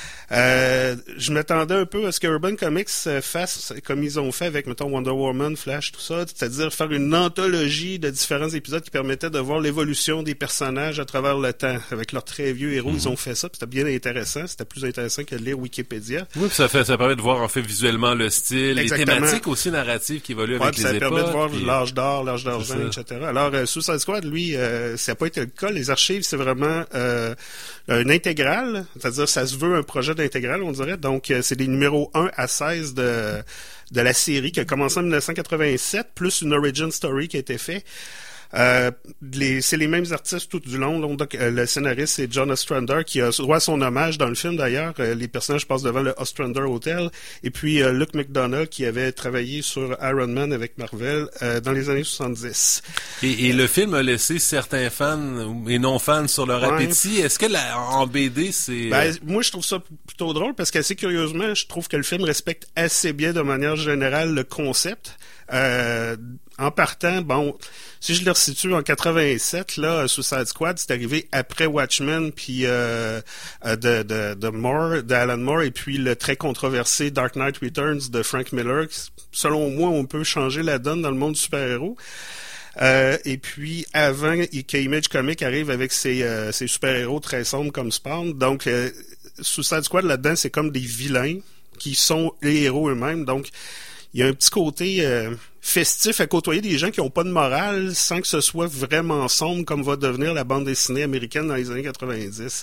Euh, je m'attendais un peu à ce que Urban Comics fasse comme ils ont fait avec, mettons, Wonder Woman, Flash, tout ça, c'est-à-dire faire une anthologie de différents épisodes qui permettaient de voir l'évolution des personnages à travers le temps. Avec leurs très vieux héros, mm-hmm. ils ont fait ça, puis c'était bien intéressant. C'était plus intéressant que de lire Wikipédia. Oui, puis ça fait, ça permet de voir en fait visuellement le style, exactement. Les thématiques aussi narratives qui évoluent avec ouais, les époques. Ça permet de voir puis... l'âge d'or, l'âge d'argent, et cetera. Alors, euh, Suicide Squad, lui, euh, ça n'a pas été le cas. Les archives, c'est vraiment euh, une intégrale, c'est-à-dire ça se veut un projet d'intégrale, on dirait. Donc, euh, c'est des numéros un à seize de, de la série qui a commencé en dix-neuf cent quatre-vingt-sept, plus une origin story qui a été faite. Euh, les, c'est les mêmes artistes tout du long. Donc, euh, le scénariste, c'est John Ostrander qui a droit à son hommage dans le film d'ailleurs. Euh, les personnages passent devant le Ostrander Hotel. Et puis euh, Luke McDonough qui avait travaillé sur Iron Man avec Marvel euh, dans les années soixante-dix. Et, et le film a laissé certains fans et non fans sur leur ouais. appétit. Est-ce que la, en B D, c'est... Ben, moi, je trouve ça plutôt drôle parce qu'assez curieusement, je trouve que le film respecte assez bien de manière générale le concept. Euh, en partant, bon, si je le resitue en quatre-vingt-sept, là, Suicide Squad, c'est arrivé après Watchmen, puis euh, de, de, de Moore, d'Alan Moore, et puis le très controversé Dark Knight Returns de Frank Miller. Selon moi, on peut changer la donne dans le monde du super-héros. Euh, et puis, avant qu'Image Comics arrive avec ses, euh, ses super-héros très sombres comme Spawn, donc euh, Suicide Squad, là-dedans, c'est comme des vilains qui sont les héros eux-mêmes, donc il y a un petit côté euh, festif à côtoyer des gens qui n'ont pas de morale sans que ce soit vraiment sombre comme va devenir la bande dessinée américaine dans les années quatre-vingt-dix.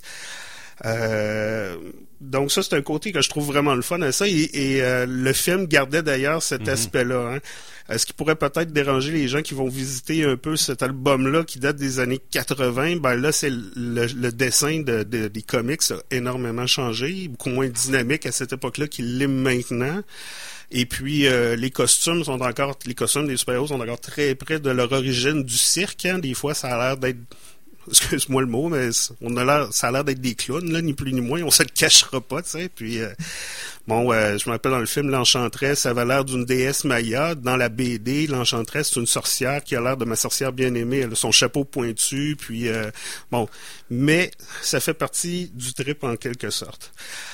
Euh, donc ça, c'est un côté que je trouve vraiment le fun à ça. Et, et euh, le film gardait d'ailleurs cet mm-hmm. aspect-là. Hein. Euh, ce qui pourrait peut-être déranger les gens qui vont visiter un peu cet album-là qui date des années quatre-vingts, ben là, c'est le, le dessin de, de, des comics a énormément changé, beaucoup moins dynamique à cette époque-là qu'il l'est maintenant. Et puis, euh, les costumes sont encore, les costumes des super-héros sont encore très près de leur origine du cirque. Hein. Des fois, ça a l'air d'être, excuse-moi le mot, mais on a l'air, ça a l'air d'être des clowns, là, ni plus ni moins. On se le cachera pas, tu sais. Puis, euh, bon, euh, je me rappelle dans le film, l'Enchanteresse, ça avait l'air d'une déesse Maya. Dans la B D, l'Enchanteresse, c'est une sorcière qui a l'air de ma sorcière bien-aimée. Elle a son chapeau pointu, puis, euh, bon. Mais, ça fait partie du trip en quelque sorte.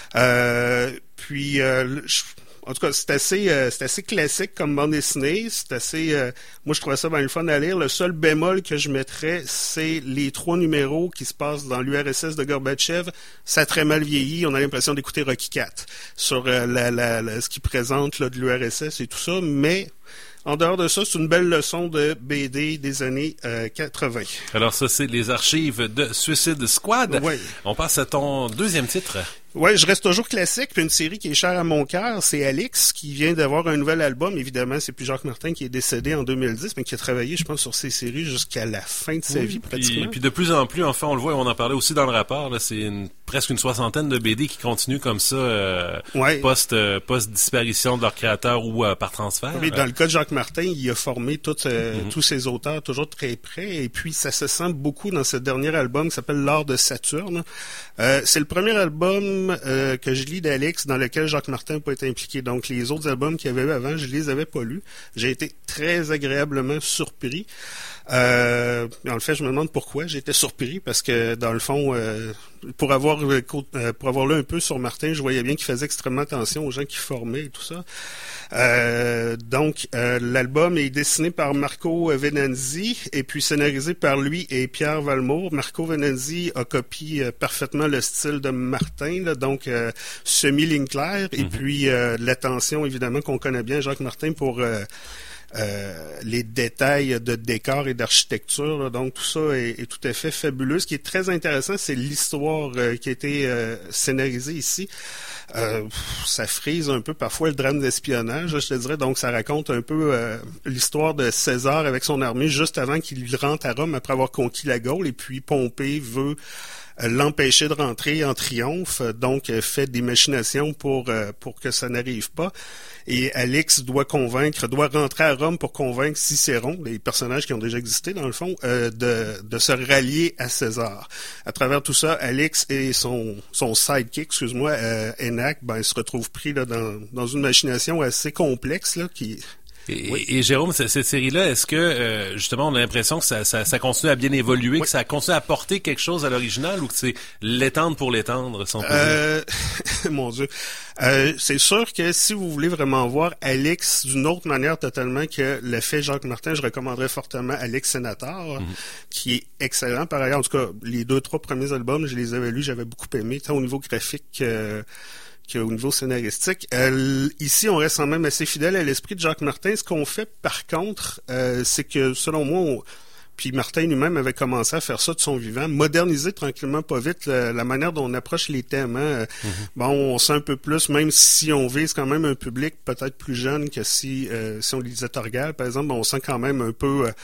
Euh, puis, euh, je, En tout cas, c'est assez, euh, c'est assez classique comme bande dessinée. C'est assez, euh, moi, je trouvais ça bien le fun à lire. Le seul bémol que je mettrais, c'est les trois numéros qui se passent dans l'U R S S de Gorbatchev. Ça a très mal vieilli. On a l'impression d'écouter Rocky quatre sur euh, la, la, la, ce qu'il présente là, de l'U R S S et tout ça. Mais en dehors de ça, c'est une belle leçon de B D des années euh, quatre-vingts. Alors ça, c'est les archives de Suicide Squad. Oui. On passe à ton deuxième titre. Ouais, je reste toujours classique, puis une série qui est chère à mon cœur, c'est Alix, qui vient d'avoir un nouvel album. Évidemment, c'est plus Jacques Martin qui est décédé en deux mille dix, mais qui a travaillé, je pense, sur ces séries jusqu'à la fin de sa oui, vie, puis, pratiquement. Puis de plus en plus, enfin, on le voit, on en parlait aussi dans le rapport, là, c'est une, presque une soixantaine de B D qui continuent comme ça, euh, ouais. post, euh, post-disparition de leur créateur ou euh, par transfert. Oui, dans le cas de Jacques Martin, il a formé tout, euh, mm-hmm. tous ses auteurs toujours très près, et puis ça se sent beaucoup dans ce dernier album qui s'appelle L'Art de Saturne. Euh, c'est le premier album euh, que je lis d'Alix dans lequel Jacques Martin n'a pas été impliqué. Donc, les autres albums qu'il y avait eu avant, je les avais pas lus. J'ai été très agréablement surpris. Euh, en fait, je me demande pourquoi j'ai été surpris, parce que, dans le fond, euh, pour avoir euh, pour avoir lu un peu sur Martin, je voyais bien qu'il faisait extrêmement attention aux gens qui formaient et tout ça. Euh, donc, euh, l'album est dessiné par Marco Venanzi et puis scénarisé par lui et Pierre Valmour. Marco Venanzi a copié euh, parfaitement le style de Martin, là, donc euh, semi-ligne claire, mm-hmm. et puis euh, l'attention, évidemment, qu'on connaît bien, Jacques Martin, pour euh, Euh, les détails de décor et d'architecture, là. Donc tout ça est, est tout à fait fabuleux. Ce qui est très intéressant, c'est l'histoire euh, qui a été euh, scénarisée ici. Euh, ça frise un peu parfois le drame d'espionnage, je te dirais. Donc ça raconte un peu euh, l'histoire de César avec son armée juste avant qu'il rentre à Rome après avoir conquis la Gaule, et puis Pompée veut l'empêcher de rentrer en triomphe, donc fait des machinations pour euh, pour que ça n'arrive pas. Et Alix doit convaincre, doit rentrer à Rome pour convaincre Cicéron, les personnages qui ont déjà existé dans le fond, euh, de de se rallier à César. À travers tout ça, Alix et son son sidekick, excuse-moi, euh, Enac, ben se retrouvent pris là dans dans une machination assez complexe là qui Et, oui. et Jérôme, cette, cette série-là, est-ce que, euh, justement, on a l'impression que ça, ça, ça continue à bien évoluer, oui. que ça continue à apporter quelque chose à l'original, ou que c'est l'étendre pour l'étendre, si on peut euh, Mon Dieu. Euh, c'est sûr que si vous voulez vraiment voir Alix d'une autre manière totalement que le fait Jacques Martin, je recommanderais fortement Alix Sénateur, mm-hmm. qui est excellent. Par ailleurs, en tout cas, les deux, trois premiers albums, je les avais lus, j'avais beaucoup aimé, tant au niveau graphique euh, qu'au niveau scénaristique. Euh, ici, on reste quand même assez fidèle à l'esprit de Jacques Martin. Ce qu'on fait, par contre, euh, c'est que, selon moi, on, puis Martin lui-même avait commencé à faire ça de son vivant, moderniser tranquillement, pas vite, la, la manière dont on approche les thèmes. Hein. Mm-hmm. Bon, on sait un peu plus, même si on vise quand même un public peut-être plus jeune que si, euh, si on lisait Torgal, par exemple, on sent quand même un peu... Euh,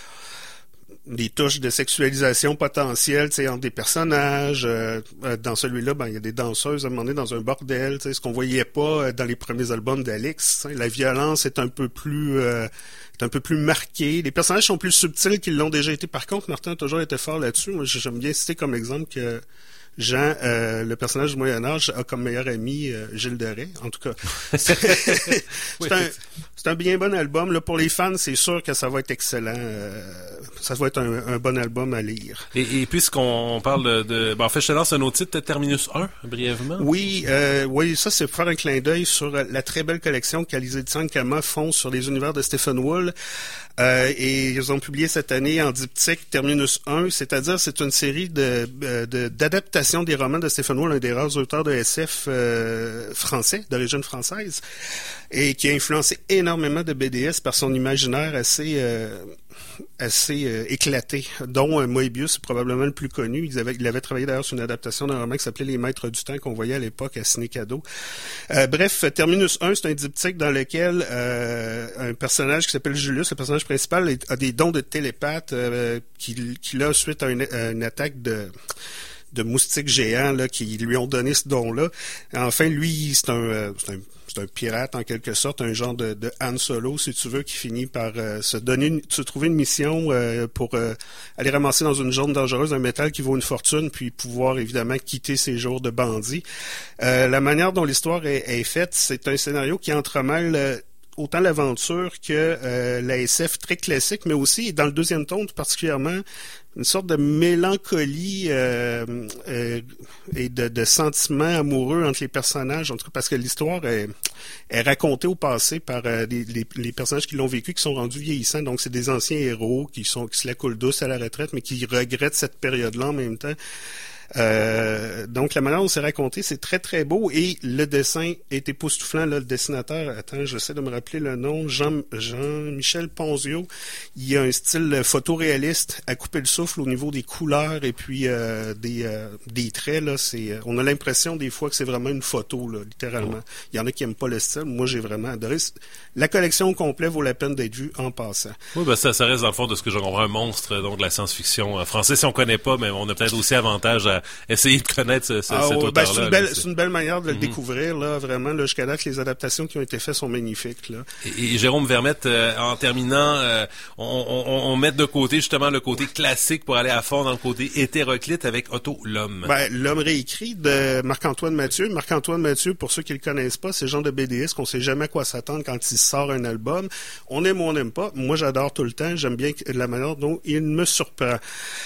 des touches de sexualisation potentielle, tu sais, entre des personnages. Euh, dans celui-là, ben il y a des danseuses à un moment donné dans un bordel, tu sais, ce qu'on voyait pas dans les premiers albums d'Alix. La violence est un peu plus euh, est un peu plus marquée. Les personnages sont plus subtils qu'ils l'ont déjà été. Par contre, Martin a toujours été fort là-dessus. Moi, j'aime bien citer comme exemple que Jean, euh, le personnage du Moyen-Âge, a comme meilleur ami euh, Gilles de Rais. En tout cas, c'est, oui, c'est, un, c'est un bien bon album. Là, pour les fans, c'est sûr que ça va être excellent. Euh, ça va être un, un bon album à lire. Et, et puisqu'on parle de... de ben, en fait, je te lance un autre titre, Terminus un, brièvement. Oui, euh, oui, ça, c'est pour faire un clin d'œil sur la très belle collection qu'Alizé de Sankama font sur les univers de Stephen Wool. Euh, et ils ont publié cette année en diptyque Terminus un, c'est-à-dire c'est une série de, de d'adaptations des romans de Stephen Wool, un des rares auteurs de S F euh, français, d'origine française, et qui a influencé énormément énormément de B D S par son imaginaire assez euh, assez euh, éclaté, dont euh, Moebius est probablement le plus connu. Il avait, il avait travaillé d'ailleurs sur une adaptation d'un roman qui s'appelait Les Maîtres du Temps, qu'on voyait à l'époque à Ciné-Cadeau. Euh, bref, Terminus un, c'est un diptyque dans lequel euh, un personnage qui s'appelle Julius, le personnage principal, est, a des dons de télépathe euh, qu'il, qu'il a suite à une, à une attaque de... de moustiques géants là, qui lui ont donné ce don-là. Enfin, lui, c'est un, euh, c'est un, c'est un pirate en quelque sorte, un genre de, de Han Solo, si tu veux, qui finit par euh, se donner, une, se trouver une mission euh, pour euh, aller ramasser dans une zone dangereuse un métal qui vaut une fortune, puis pouvoir évidemment quitter ses jours de bandit. Euh, la manière dont l'histoire est, est faite, c'est un scénario qui entremêle euh, autant l'aventure que euh, la S F très classique, mais aussi, dans le deuxième tome particulièrement, une sorte de mélancolie euh, euh, et de, de sentiments amoureux entre les personnages, en tout cas parce que l'histoire est, est racontée au passé par euh, les, les, les personnages qui l'ont vécu, qui sont rendus vieillissants. Donc, c'est des anciens héros qui sont qui se la coulent douce à la retraite, mais qui regrettent cette période-là en même temps. Euh, donc la manière dont c'est raconté, c'est très très beau et le dessin est époustouflant. Là, le dessinateur, attends, j'essaie de me rappeler le nom, Jean, Jean-Michel Ponzio, il a un style photoréaliste à couper le souffle au niveau des couleurs et puis euh, des, euh, des traits. Là, c'est, on a l'impression des fois que c'est vraiment une photo, là, littéralement. Oh. Il y en a qui aiment pas le style, moi j'ai vraiment adoré. La collection au complet vaut la peine d'être vue en passant. Oui, ben ça, ça reste dans le fond de ce que je comprends un monstre donc de la science-fiction en français. Si on connaît pas, mais on a peut-être aussi avantage à essayer de connaître ce, ce, ah, cet ouais, auteur-là. Ben, c'est, une belle, là, c'est. c'est une belle manière de le mm-hmm. découvrir, là, vraiment. Là, jusqu'à date, les adaptations qui ont été faites sont magnifiques. Là. Et, et Jérôme Vermette, euh, en terminant, euh, on, on, on met de côté justement le côté classique pour aller à fond dans le côté hétéroclite avec Otto l'homme. Ben, l'homme réécrit de Marc-Antoine Mathieu. Marc-Antoine Mathieu, pour ceux qui le connaissent pas, c'est le genre de B D S qu'on sait jamais à quoi s'attendre quand il sort un album. On aime ou on n'aime pas. Moi, j'adore tout le temps. J'aime bien la manière dont il me surprend.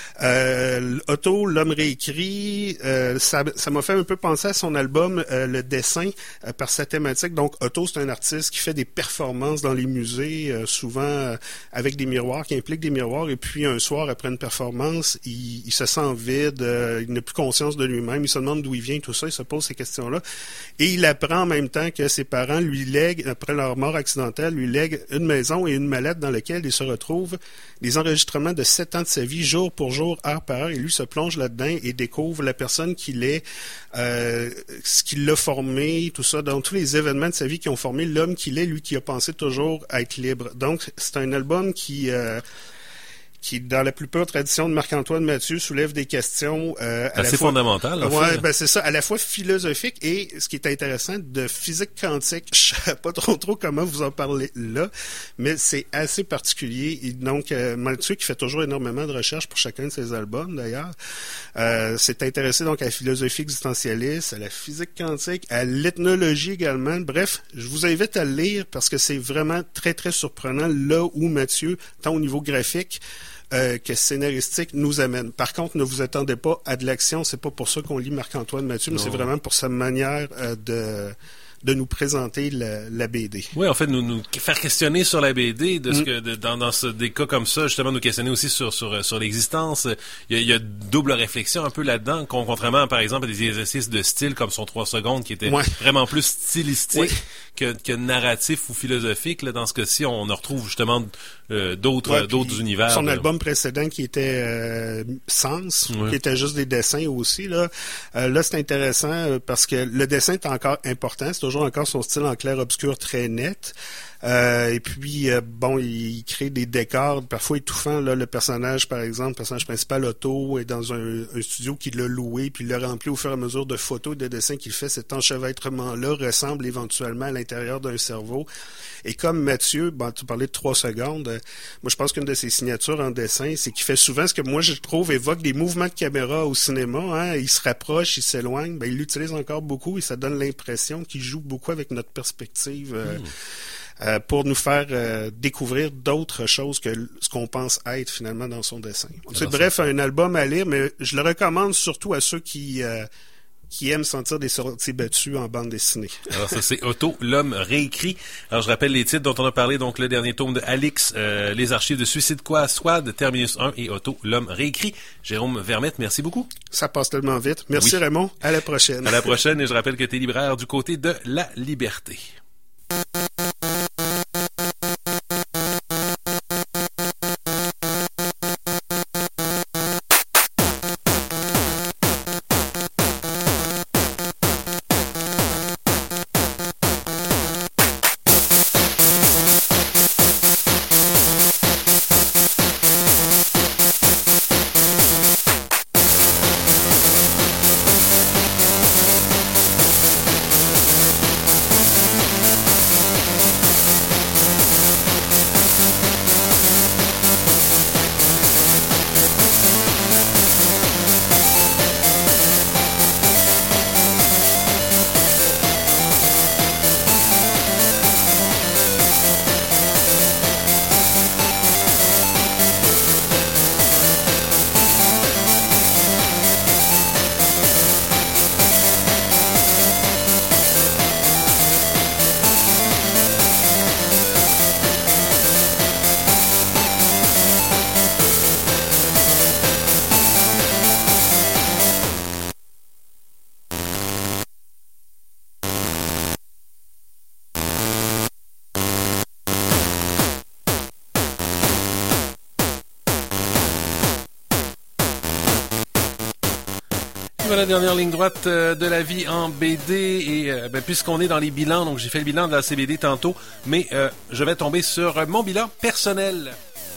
Euh, Otto l'homme réécrit, euh, ça, ça m'a fait un peu penser à son album euh, Le Dessin euh, par sa thématique. Donc Otto, c'est un artiste qui fait des performances dans les musées, euh, souvent euh, avec des miroirs, qui impliquent des miroirs, et puis un soir après une performance, il, il se sent vide, euh, il n'a plus conscience de lui-même, il se demande d'où il vient, tout ça, il se pose ces questions-là, et il apprend en même temps que ses parents lui lèguent, après leur mort accidentelle, lui lèguent une maison et une mallette dans laquelle il se retrouve les enregistrements de sept ans de sa vie, jour pour jour, heure par heure, et lui se plonge là-dedans et découvre la personne qu'il est, euh, ce qui l'a formé, tout ça, dans tous les événements de sa vie qui ont formé l'homme qu'il est, lui qui a pensé toujours être libre. Donc, c'est un album qui... Euh, qui, dans la plus pure tradition de Marc-Antoine Mathieu, soulève des questions euh, à assez la fois, fondamentales. Ouais, ben c'est ça, à la fois philosophique et, ce qui est intéressant, de physique quantique. Je sais pas trop trop comment vous en parlez là, mais c'est assez particulier. Et donc, euh, Mathieu, qui fait toujours énormément de recherches pour chacun de ses albums, d'ailleurs, euh, s'est intéressé donc à la philosophie existentialiste, à la physique quantique, à l'ethnologie également. Bref, je vous invite à le lire parce que c'est vraiment très, très surprenant là où Mathieu, tant au niveau graphique, Euh, que scénaristique nous amène. Par contre, ne vous attendez pas à de l'action. C'est pas pour ça qu'on lit Marc-Antoine Mathieu, mais c'est vraiment pour sa manière euh, de de nous présenter la, la B D. Oui, en fait, nous, nous faire questionner sur la B D, de ce mm. que de, dans, dans ce, des cas comme ça, justement, nous questionner aussi sur sur sur l'existence. Il y a, il y a double réflexion un peu là-dedans, contrairement, par exemple, à des exercices de style comme son trois secondes, qui étaient ouais. vraiment plus stylistiques oui. que, que narratifs ou philosophiques. Là, dans ce cas-ci, on retrouve justement euh, d'autres ouais, d'autres univers. Son là. album précédent qui était euh, Sens, oui. qui était juste des dessins aussi. Là, euh, là c'est intéressant euh, parce que le dessin est encore important. C'est toujours encore son style en clair-obscur très net. Euh, et puis, euh, bon, il, il crée des décors parfois étouffants. Là, le personnage, par exemple, le personnage principal, Otto, est dans un, un studio qui l'a loué, puis il l'a rempli au fur et à mesure de photos et de dessins qu'il fait. Cet enchevêtrement-là ressemble éventuellement à l'intérieur d'un cerveau. Et comme Mathieu, bon, tu parlais de trois secondes, euh, moi je pense qu'une de ses signatures en dessin, c'est qu'il fait souvent ce que moi je trouve évoque des mouvements de caméra au cinéma. Hein, il se rapproche, il s'éloigne, ben, il l'utilise encore beaucoup et ça donne l'impression qu'il joue beaucoup avec notre perspective. Euh, mmh. Euh, pour nous faire euh, découvrir d'autres choses que ce qu'on pense être finalement dans son dessin. C'est bref, ça. Un album à lire, mais je le recommande surtout à ceux qui euh, qui aiment sentir des sorties battues en bande dessinée. Alors ça, c'est Otto l'homme réécrit. Alors je rappelle les titres dont on a parlé, donc le dernier tome de Alix, euh, les archives de Suicide Squad, Terminus un et Otto l'homme réécrit. Jérôme Vermette, merci beaucoup. Ça passe tellement vite. Merci oui. Raymond, à la prochaine. À la prochaine, et je rappelle que tu es libraire du côté de La Liberté. la dernière ligne droite euh, de la vie en B D et euh, ben, puisqu'on est dans les bilans, donc j'ai fait le bilan de la C B D tantôt, mais euh, je vais tomber sur euh, mon bilan personnel.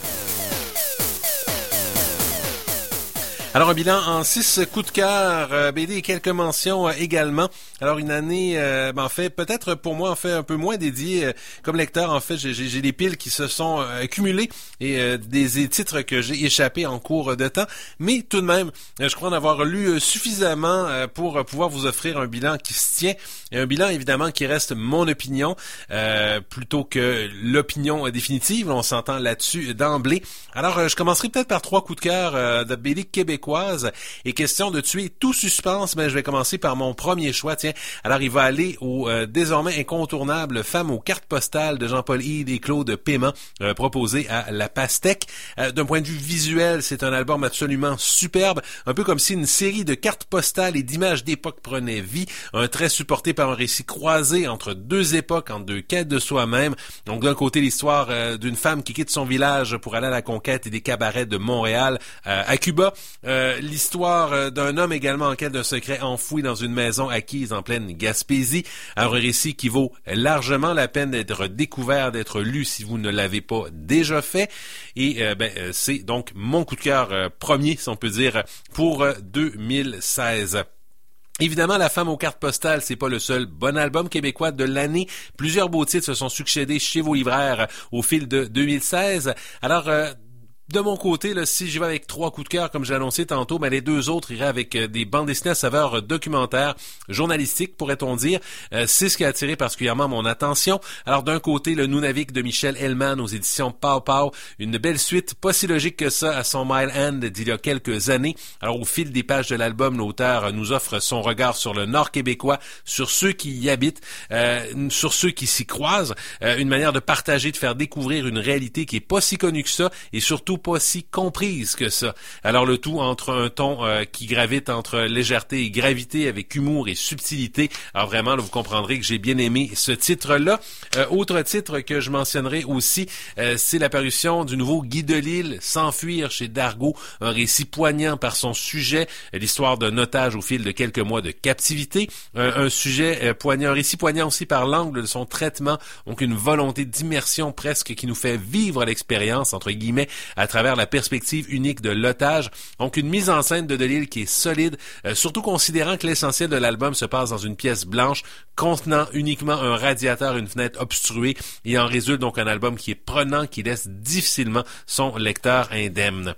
Alors, un bilan en six coups de cœur, euh, B D et quelques mentions euh, également. Alors, une année, euh, ben, en fait, peut-être pour moi, en fait, un peu moins dédiée. Euh, comme lecteur, en fait, j'ai, j'ai des piles qui se sont euh, accumulées et euh, des, des titres que j'ai échappés en cours de temps. Mais tout de même, euh, je crois en avoir lu euh, suffisamment euh, pour euh, pouvoir vous offrir un bilan qui se tient. Et un bilan, évidemment, qui reste mon opinion euh, plutôt que l'opinion définitive. On s'entend là-dessus d'emblée. Alors, euh, je commencerai peut-être par trois coups de cœur euh, de B D québécois. Et question de tuer tout suspense, mais je vais commencer par mon premier choix. Tiens, alors il va aller au euh, désormais incontournable Femme aux cartes postales de Jean-Paul Hyde et Claude Paiement, euh, proposé à La Pastèque. Euh, d'un point de vue visuel, c'est un album absolument superbe, un peu comme si une série de cartes postales et d'images d'époque prenait vie, un trait supporté par un récit croisé entre deux époques, entre deux quêtes de soi-même. Donc d'un côté, l'histoire euh, d'une femme qui quitte son village pour aller à la conquête des cabarets de Montréal euh, à Cuba. Euh, Euh, l'histoire euh, d'un homme également en quête d'un secret enfoui dans une maison acquise en pleine Gaspésie. Alors, un récit qui vaut largement la peine d'être découvert, d'être lu si vous ne l'avez pas déjà fait. Et euh, ben, euh, c'est donc mon coup de cœur euh, premier, si on peut dire, pour euh, deux mille seize. Évidemment, La Femme aux cartes postales, c'est pas le seul bon album québécois de l'année. Plusieurs beaux titres se sont succédés chez vos libraires au fil de deux mille seize. Alors, euh, de mon côté, là, si j'y vais avec trois coups de cœur, comme j'ai annoncé tantôt, mais les deux autres iraient avec euh, des bandes dessinées à saveur documentaire, journalistique, pourrait-on dire. Euh, c'est ce qui a attiré particulièrement mon attention. Alors, d'un côté, le Nunavik de Michel Hellman aux éditions Pow Pow, une belle suite, pas si logique que ça, à son Mile End d'il y a quelques années. Alors, au fil des pages de l'album, l'auteur nous offre son regard sur le Nord québécois, sur ceux qui y habitent, euh, sur ceux qui s'y croisent, euh, une manière de partager, de faire découvrir une réalité qui est pas si connue que ça, et surtout pas si comprise que ça. Alors le tout entre un ton euh, qui gravite entre légèreté et gravité avec humour et subtilité. Alors vraiment, là, vous comprendrez que j'ai bien aimé ce titre-là. Euh, autre titre que je mentionnerai aussi, euh, c'est l'apparition du nouveau Guy Delisle, S'enfuir chez Dargaud, un récit poignant par son sujet, l'histoire d'un otage au fil de quelques mois de captivité, euh, un sujet euh, poignant, un récit poignant aussi par l'angle de son traitement, donc une volonté d'immersion presque qui nous fait vivre l'expérience, entre guillemets, à travers la perspective unique de l'otage. Donc une mise en scène de Delisle qui est solide, euh, surtout considérant que l'essentiel de l'album se passe dans une pièce blanche contenant uniquement un radiateur et une fenêtre obstruée. Il en résulte donc un album qui est prenant, qui laisse difficilement son lecteur indemne.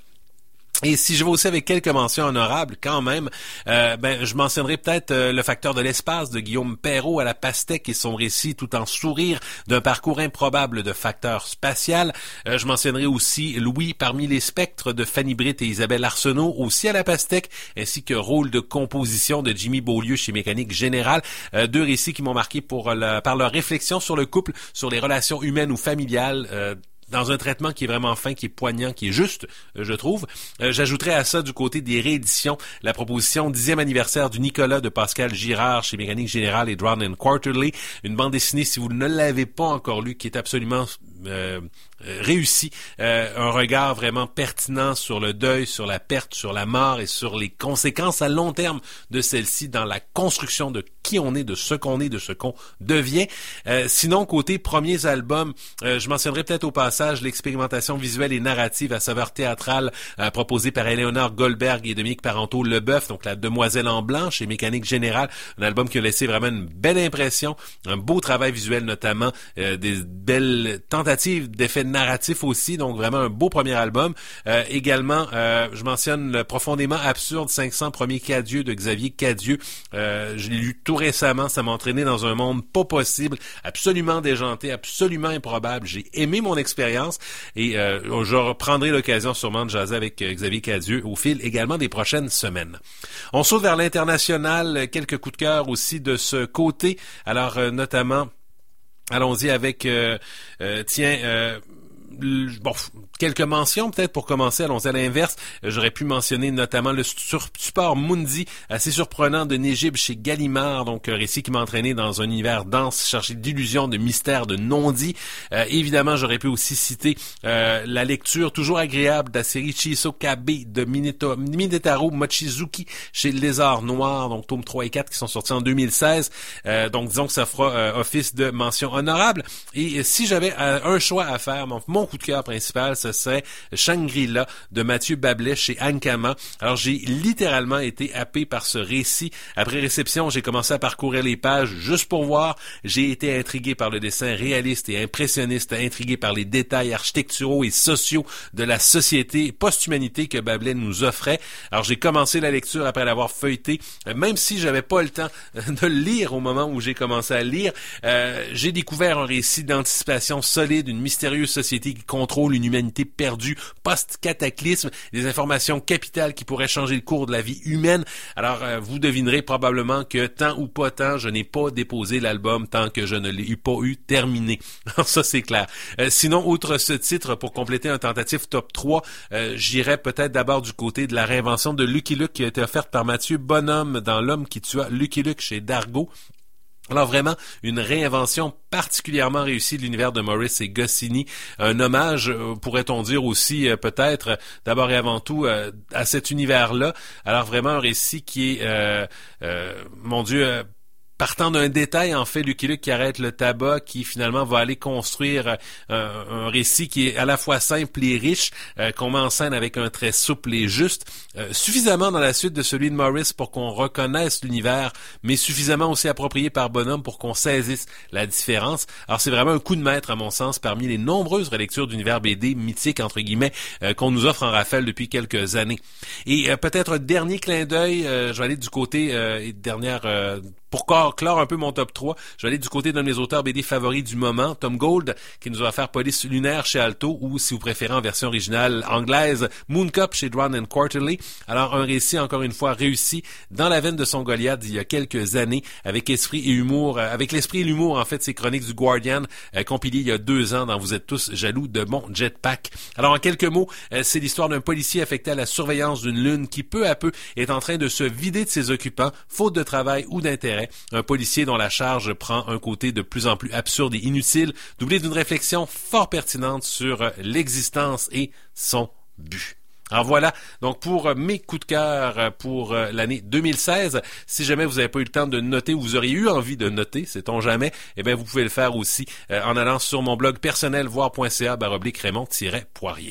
Et si je vais aussi avec quelques mentions honorables, quand même, euh, ben je mentionnerai peut-être euh, le facteur de l'espace de Guillaume Perrault à La Pastèque et son récit tout en sourire d'un parcours improbable de facteur spatial. Euh, je mentionnerai aussi Louis parmi les spectres de Fanny Britt et Isabelle Arsenault, aussi à La Pastèque, ainsi que Rôle de composition de Jimmy Beaulieu chez Mécanique Générale. Euh, deux récits qui m'ont marqué pour la, par leur réflexion sur le couple, sur les relations humaines ou familiales, euh, dans un traitement qui est vraiment fin, qui est poignant, qui est juste, je trouve. Euh, j'ajouterais à ça, du côté des rééditions, la proposition dixième anniversaire du Nicolas de Pascal Girard chez Mécanique Générale et Drown and Quarterly, une bande dessinée, si vous ne l'avez pas encore lue, qui est absolument euh, réussie. Euh, un regard vraiment pertinent sur le deuil, sur la perte, sur la mort et sur les conséquences à long terme de celle-ci dans la construction de qui on est, de ce qu'on est, de ce qu'on devient. Euh, sinon, côté premiers albums, euh, je mentionnerai peut-être au passage l'expérimentation visuelle et narrative à saveur théâtrale euh, proposée par Éléonore Goldberg et Dominique Parenteau-Leboeuf, donc La Demoiselle en blanc chez Mécanique Générale, un album qui a laissé vraiment une belle impression, un beau travail visuel notamment, euh, des belles tentatives d'effets narratifs aussi, donc vraiment un beau premier album. Euh, également, euh, je mentionne le profondément absurde cinq cents premiers Cadieux de Xavier Cadieux. Euh, je l'ai lu tout récemment, ça m'a entraîné dans un monde pas possible, absolument déjanté, absolument improbable. J'ai aimé mon expérience et euh, je reprendrai l'occasion sûrement de jaser avec euh, Xavier Cadieux au fil également des prochaines semaines. On saute vers l'international, quelques coups de cœur aussi de ce côté. Alors euh, notamment, allons-y avec, euh, euh, tiens... Euh, bon, quelques mentions peut-être pour commencer. Allons à l'inverse. J'aurais pu mentionner notamment le sur- support Mundi, assez surprenant de Négib chez Gallimard, donc un récit qui m'a entraîné dans un univers dense, chargé d'illusions, de mystères, de non-dits. Euh, évidemment, j'aurais pu aussi citer euh, la lecture toujours agréable de la série Chiso Kabe de Minato, Minetaro Mochizuki chez Lézard Noir, donc tome trois et quatre qui sont sortis en deux mille seize. Euh, donc disons que ça fera euh, office de mention honorable. Et si j'avais euh, un choix à faire, mon, mon coup de cœur principal, ce serait Shangri-La de Mathieu Bablet chez Ankama. Alors j'ai littéralement été happé par ce récit. Après réception, j'ai commencé à parcourir les pages juste pour voir. J'ai été intrigué par le dessin réaliste et impressionniste, intrigué par les détails architecturaux et sociaux de la société post-humanité que Bablet nous offrait. Alors j'ai commencé la lecture après l'avoir feuilleté, même si j'avais pas le temps de le lire au moment où j'ai commencé à lire. Euh, j'ai découvert un récit d'anticipation solide, une mystérieuse société qui contrôle une humanité perdue post-cataclysme, des informations capitales qui pourraient changer le cours de la vie humaine. Alors euh, vous devinerez probablement que tant ou pas tant, je n'ai pas déposé l'album tant que je ne l'ai eu pas eu terminé. Ça c'est clair. Euh, sinon, outre ce titre, pour compléter un tentatif top trois, euh, j'irais peut-être d'abord du côté de la réinvention de Lucky Luke qui a été offerte par Mathieu Bonhomme dans L'homme qui tua Lucky Luke chez Dargaud. Alors vraiment, une réinvention particulièrement réussie de l'univers de Morris et Goscinny. Un hommage, pourrait-on dire aussi, euh, peut-être, d'abord et avant tout, euh, à cet univers-là. Alors vraiment un récit qui est, euh, euh, mon Dieu... Euh, partant d'un détail, en fait, Lucky Luke qui arrête le tabac, qui finalement va aller construire un, un récit qui est à la fois simple et riche, euh, qu'on met en scène avec un trait souple et juste, euh, suffisamment dans la suite de celui de Morris pour qu'on reconnaisse l'univers, mais suffisamment aussi approprié par Bonhomme pour qu'on saisisse la différence. Alors c'est vraiment un coup de maître, à mon sens, parmi les nombreuses relectures d'univers B D mythiques, entre guillemets, euh, qu'on nous offre en rafale depuis quelques années. Et euh, peut-être un dernier clin d'œil, euh, je vais aller du côté, euh, et dernière... Euh, Pour clore un peu mon top trois, je vais aller du côté d'un de mes auteurs B D favoris du moment, Tom Gold, qui nous a offert Police lunaire chez Alto, ou si vous préférez en version originale anglaise, Moon Cop chez Drawn and Quarterly. Alors un récit encore une fois réussi dans la veine de son Goliath d'il y a quelques années, avec esprit et humour, euh, avec l'esprit et l'humour en fait, ces chroniques du Guardian, euh, compilées il y a deux ans dans Vous êtes tous jaloux de mon jetpack. Alors en quelques mots, euh, c'est l'histoire d'un policier affecté à la surveillance d'une lune qui peu à peu est en train de se vider de ses occupants, faute de travail ou d'intérêt. Un policier dont la charge prend un côté de plus en plus absurde et inutile, doublé d'une réflexion fort pertinente sur l'existence et son but. Alors voilà, donc pour mes coups de cœur pour l'année deux mille seize, si jamais vous n'avez pas eu le temps de noter ou vous auriez eu envie de noter, sait-on jamais, eh bien vous pouvez le faire aussi euh, en allant sur mon blog personnel voir.ca baroblique Raymond-Poirier.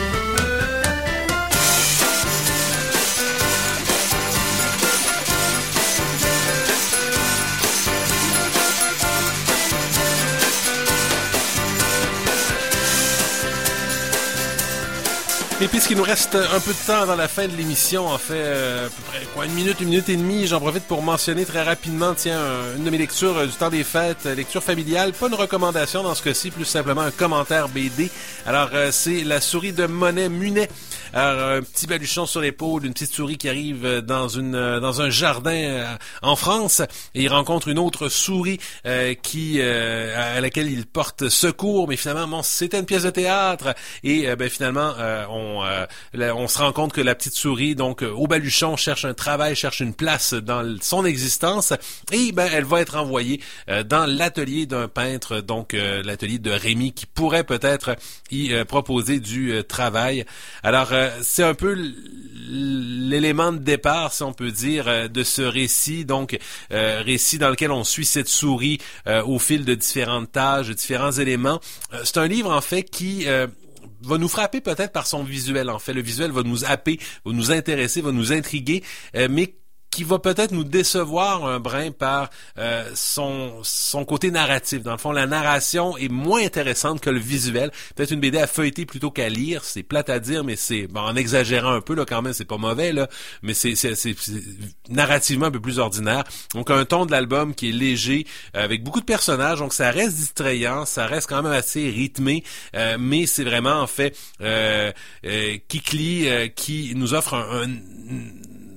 Et puisqu'il nous reste un peu de temps avant la fin de l'émission, en fait, euh, à peu près quoi, une minute, une minute et demie, j'en profite pour mentionner très rapidement, tiens, une de mes lectures euh, du temps des fêtes, euh, lecture familiale, pas une recommandation dans ce cas-ci, plus simplement un commentaire B D. Alors, euh, c'est La souris de Monet Munet. Alors, un petit baluchon sur l'épaule, une petite souris qui arrive dans une euh, dans un jardin euh, en France, et il rencontre une autre souris euh, qui euh, à laquelle il porte secours, mais finalement, bon, c'était une pièce de théâtre, et euh, ben finalement, euh, on On, euh, là, on se rend compte que la petite souris, donc euh, au baluchon, cherche un travail, cherche une place dans son existence, et ben elle va être envoyée euh, dans l'atelier d'un peintre, donc euh, l'atelier de Rémi, qui pourrait peut-être y euh, proposer du euh, travail. Alors euh, c'est un peu l'élément de départ, si on peut dire, euh, de ce récit, donc euh, récit dans lequel on suit cette souris euh, au fil de différentes tâches, de différents éléments. Euh, c'est un livre en fait qui euh, va nous frapper peut-être par son visuel. En fait, le visuel va nous happer, va nous intéresser, va nous intriguer, euh, mais qui va peut-être nous décevoir un brin par euh, son son côté narratif. Dans le fond, la narration est moins intéressante que le visuel. Peut-être une B D à feuilleter plutôt qu'à lire. C'est plate à dire, mais c'est bon, en exagérant un peu là quand même, c'est pas mauvais là, mais c'est c'est, c'est c'est narrativement un peu plus ordinaire. Donc un ton de l'album qui est léger, euh, avec beaucoup de personnages, donc ça reste distrayant, ça reste quand même assez rythmé, euh, mais c'est vraiment en fait euh, euh, Kikli euh, qui nous offre un, un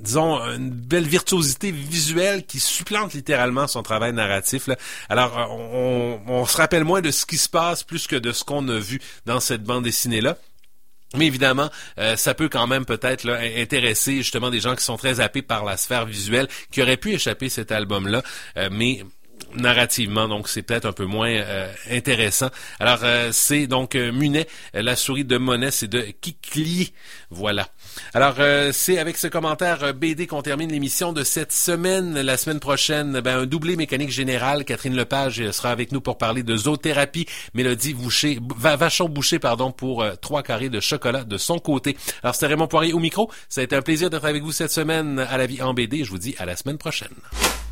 disons, une belle virtuosité visuelle qui supplante littéralement son travail narratif, là. Alors, on, on se rappelle moins de ce qui se passe plus que de ce qu'on a vu dans cette bande dessinée-là. Mais évidemment, euh, ça peut quand même peut-être là, intéresser justement des gens qui sont très happés par la sphère visuelle, qui auraient pu échapper cet album-là, euh, mais narrativement, donc c'est peut-être un peu moins euh, intéressant. Alors, euh, c'est donc euh, Munet, euh, la souris de Monet, c'est de Kikli, voilà. Alors, euh, c'est avec ce commentaire euh, B D qu'on termine l'émission de cette semaine. La semaine prochaine, ben, un doublé mécanique général. Catherine Lepage euh, sera avec nous pour parler de zoothérapie. Mélodie Boucher, Vachon-Boucher, pardon, pour euh, trois carrés de chocolat de son côté. Alors, c'était Raymond Poirier au micro. Ça a été un plaisir d'être avec vous cette semaine à La Vie en B D. Je vous dis à la semaine prochaine.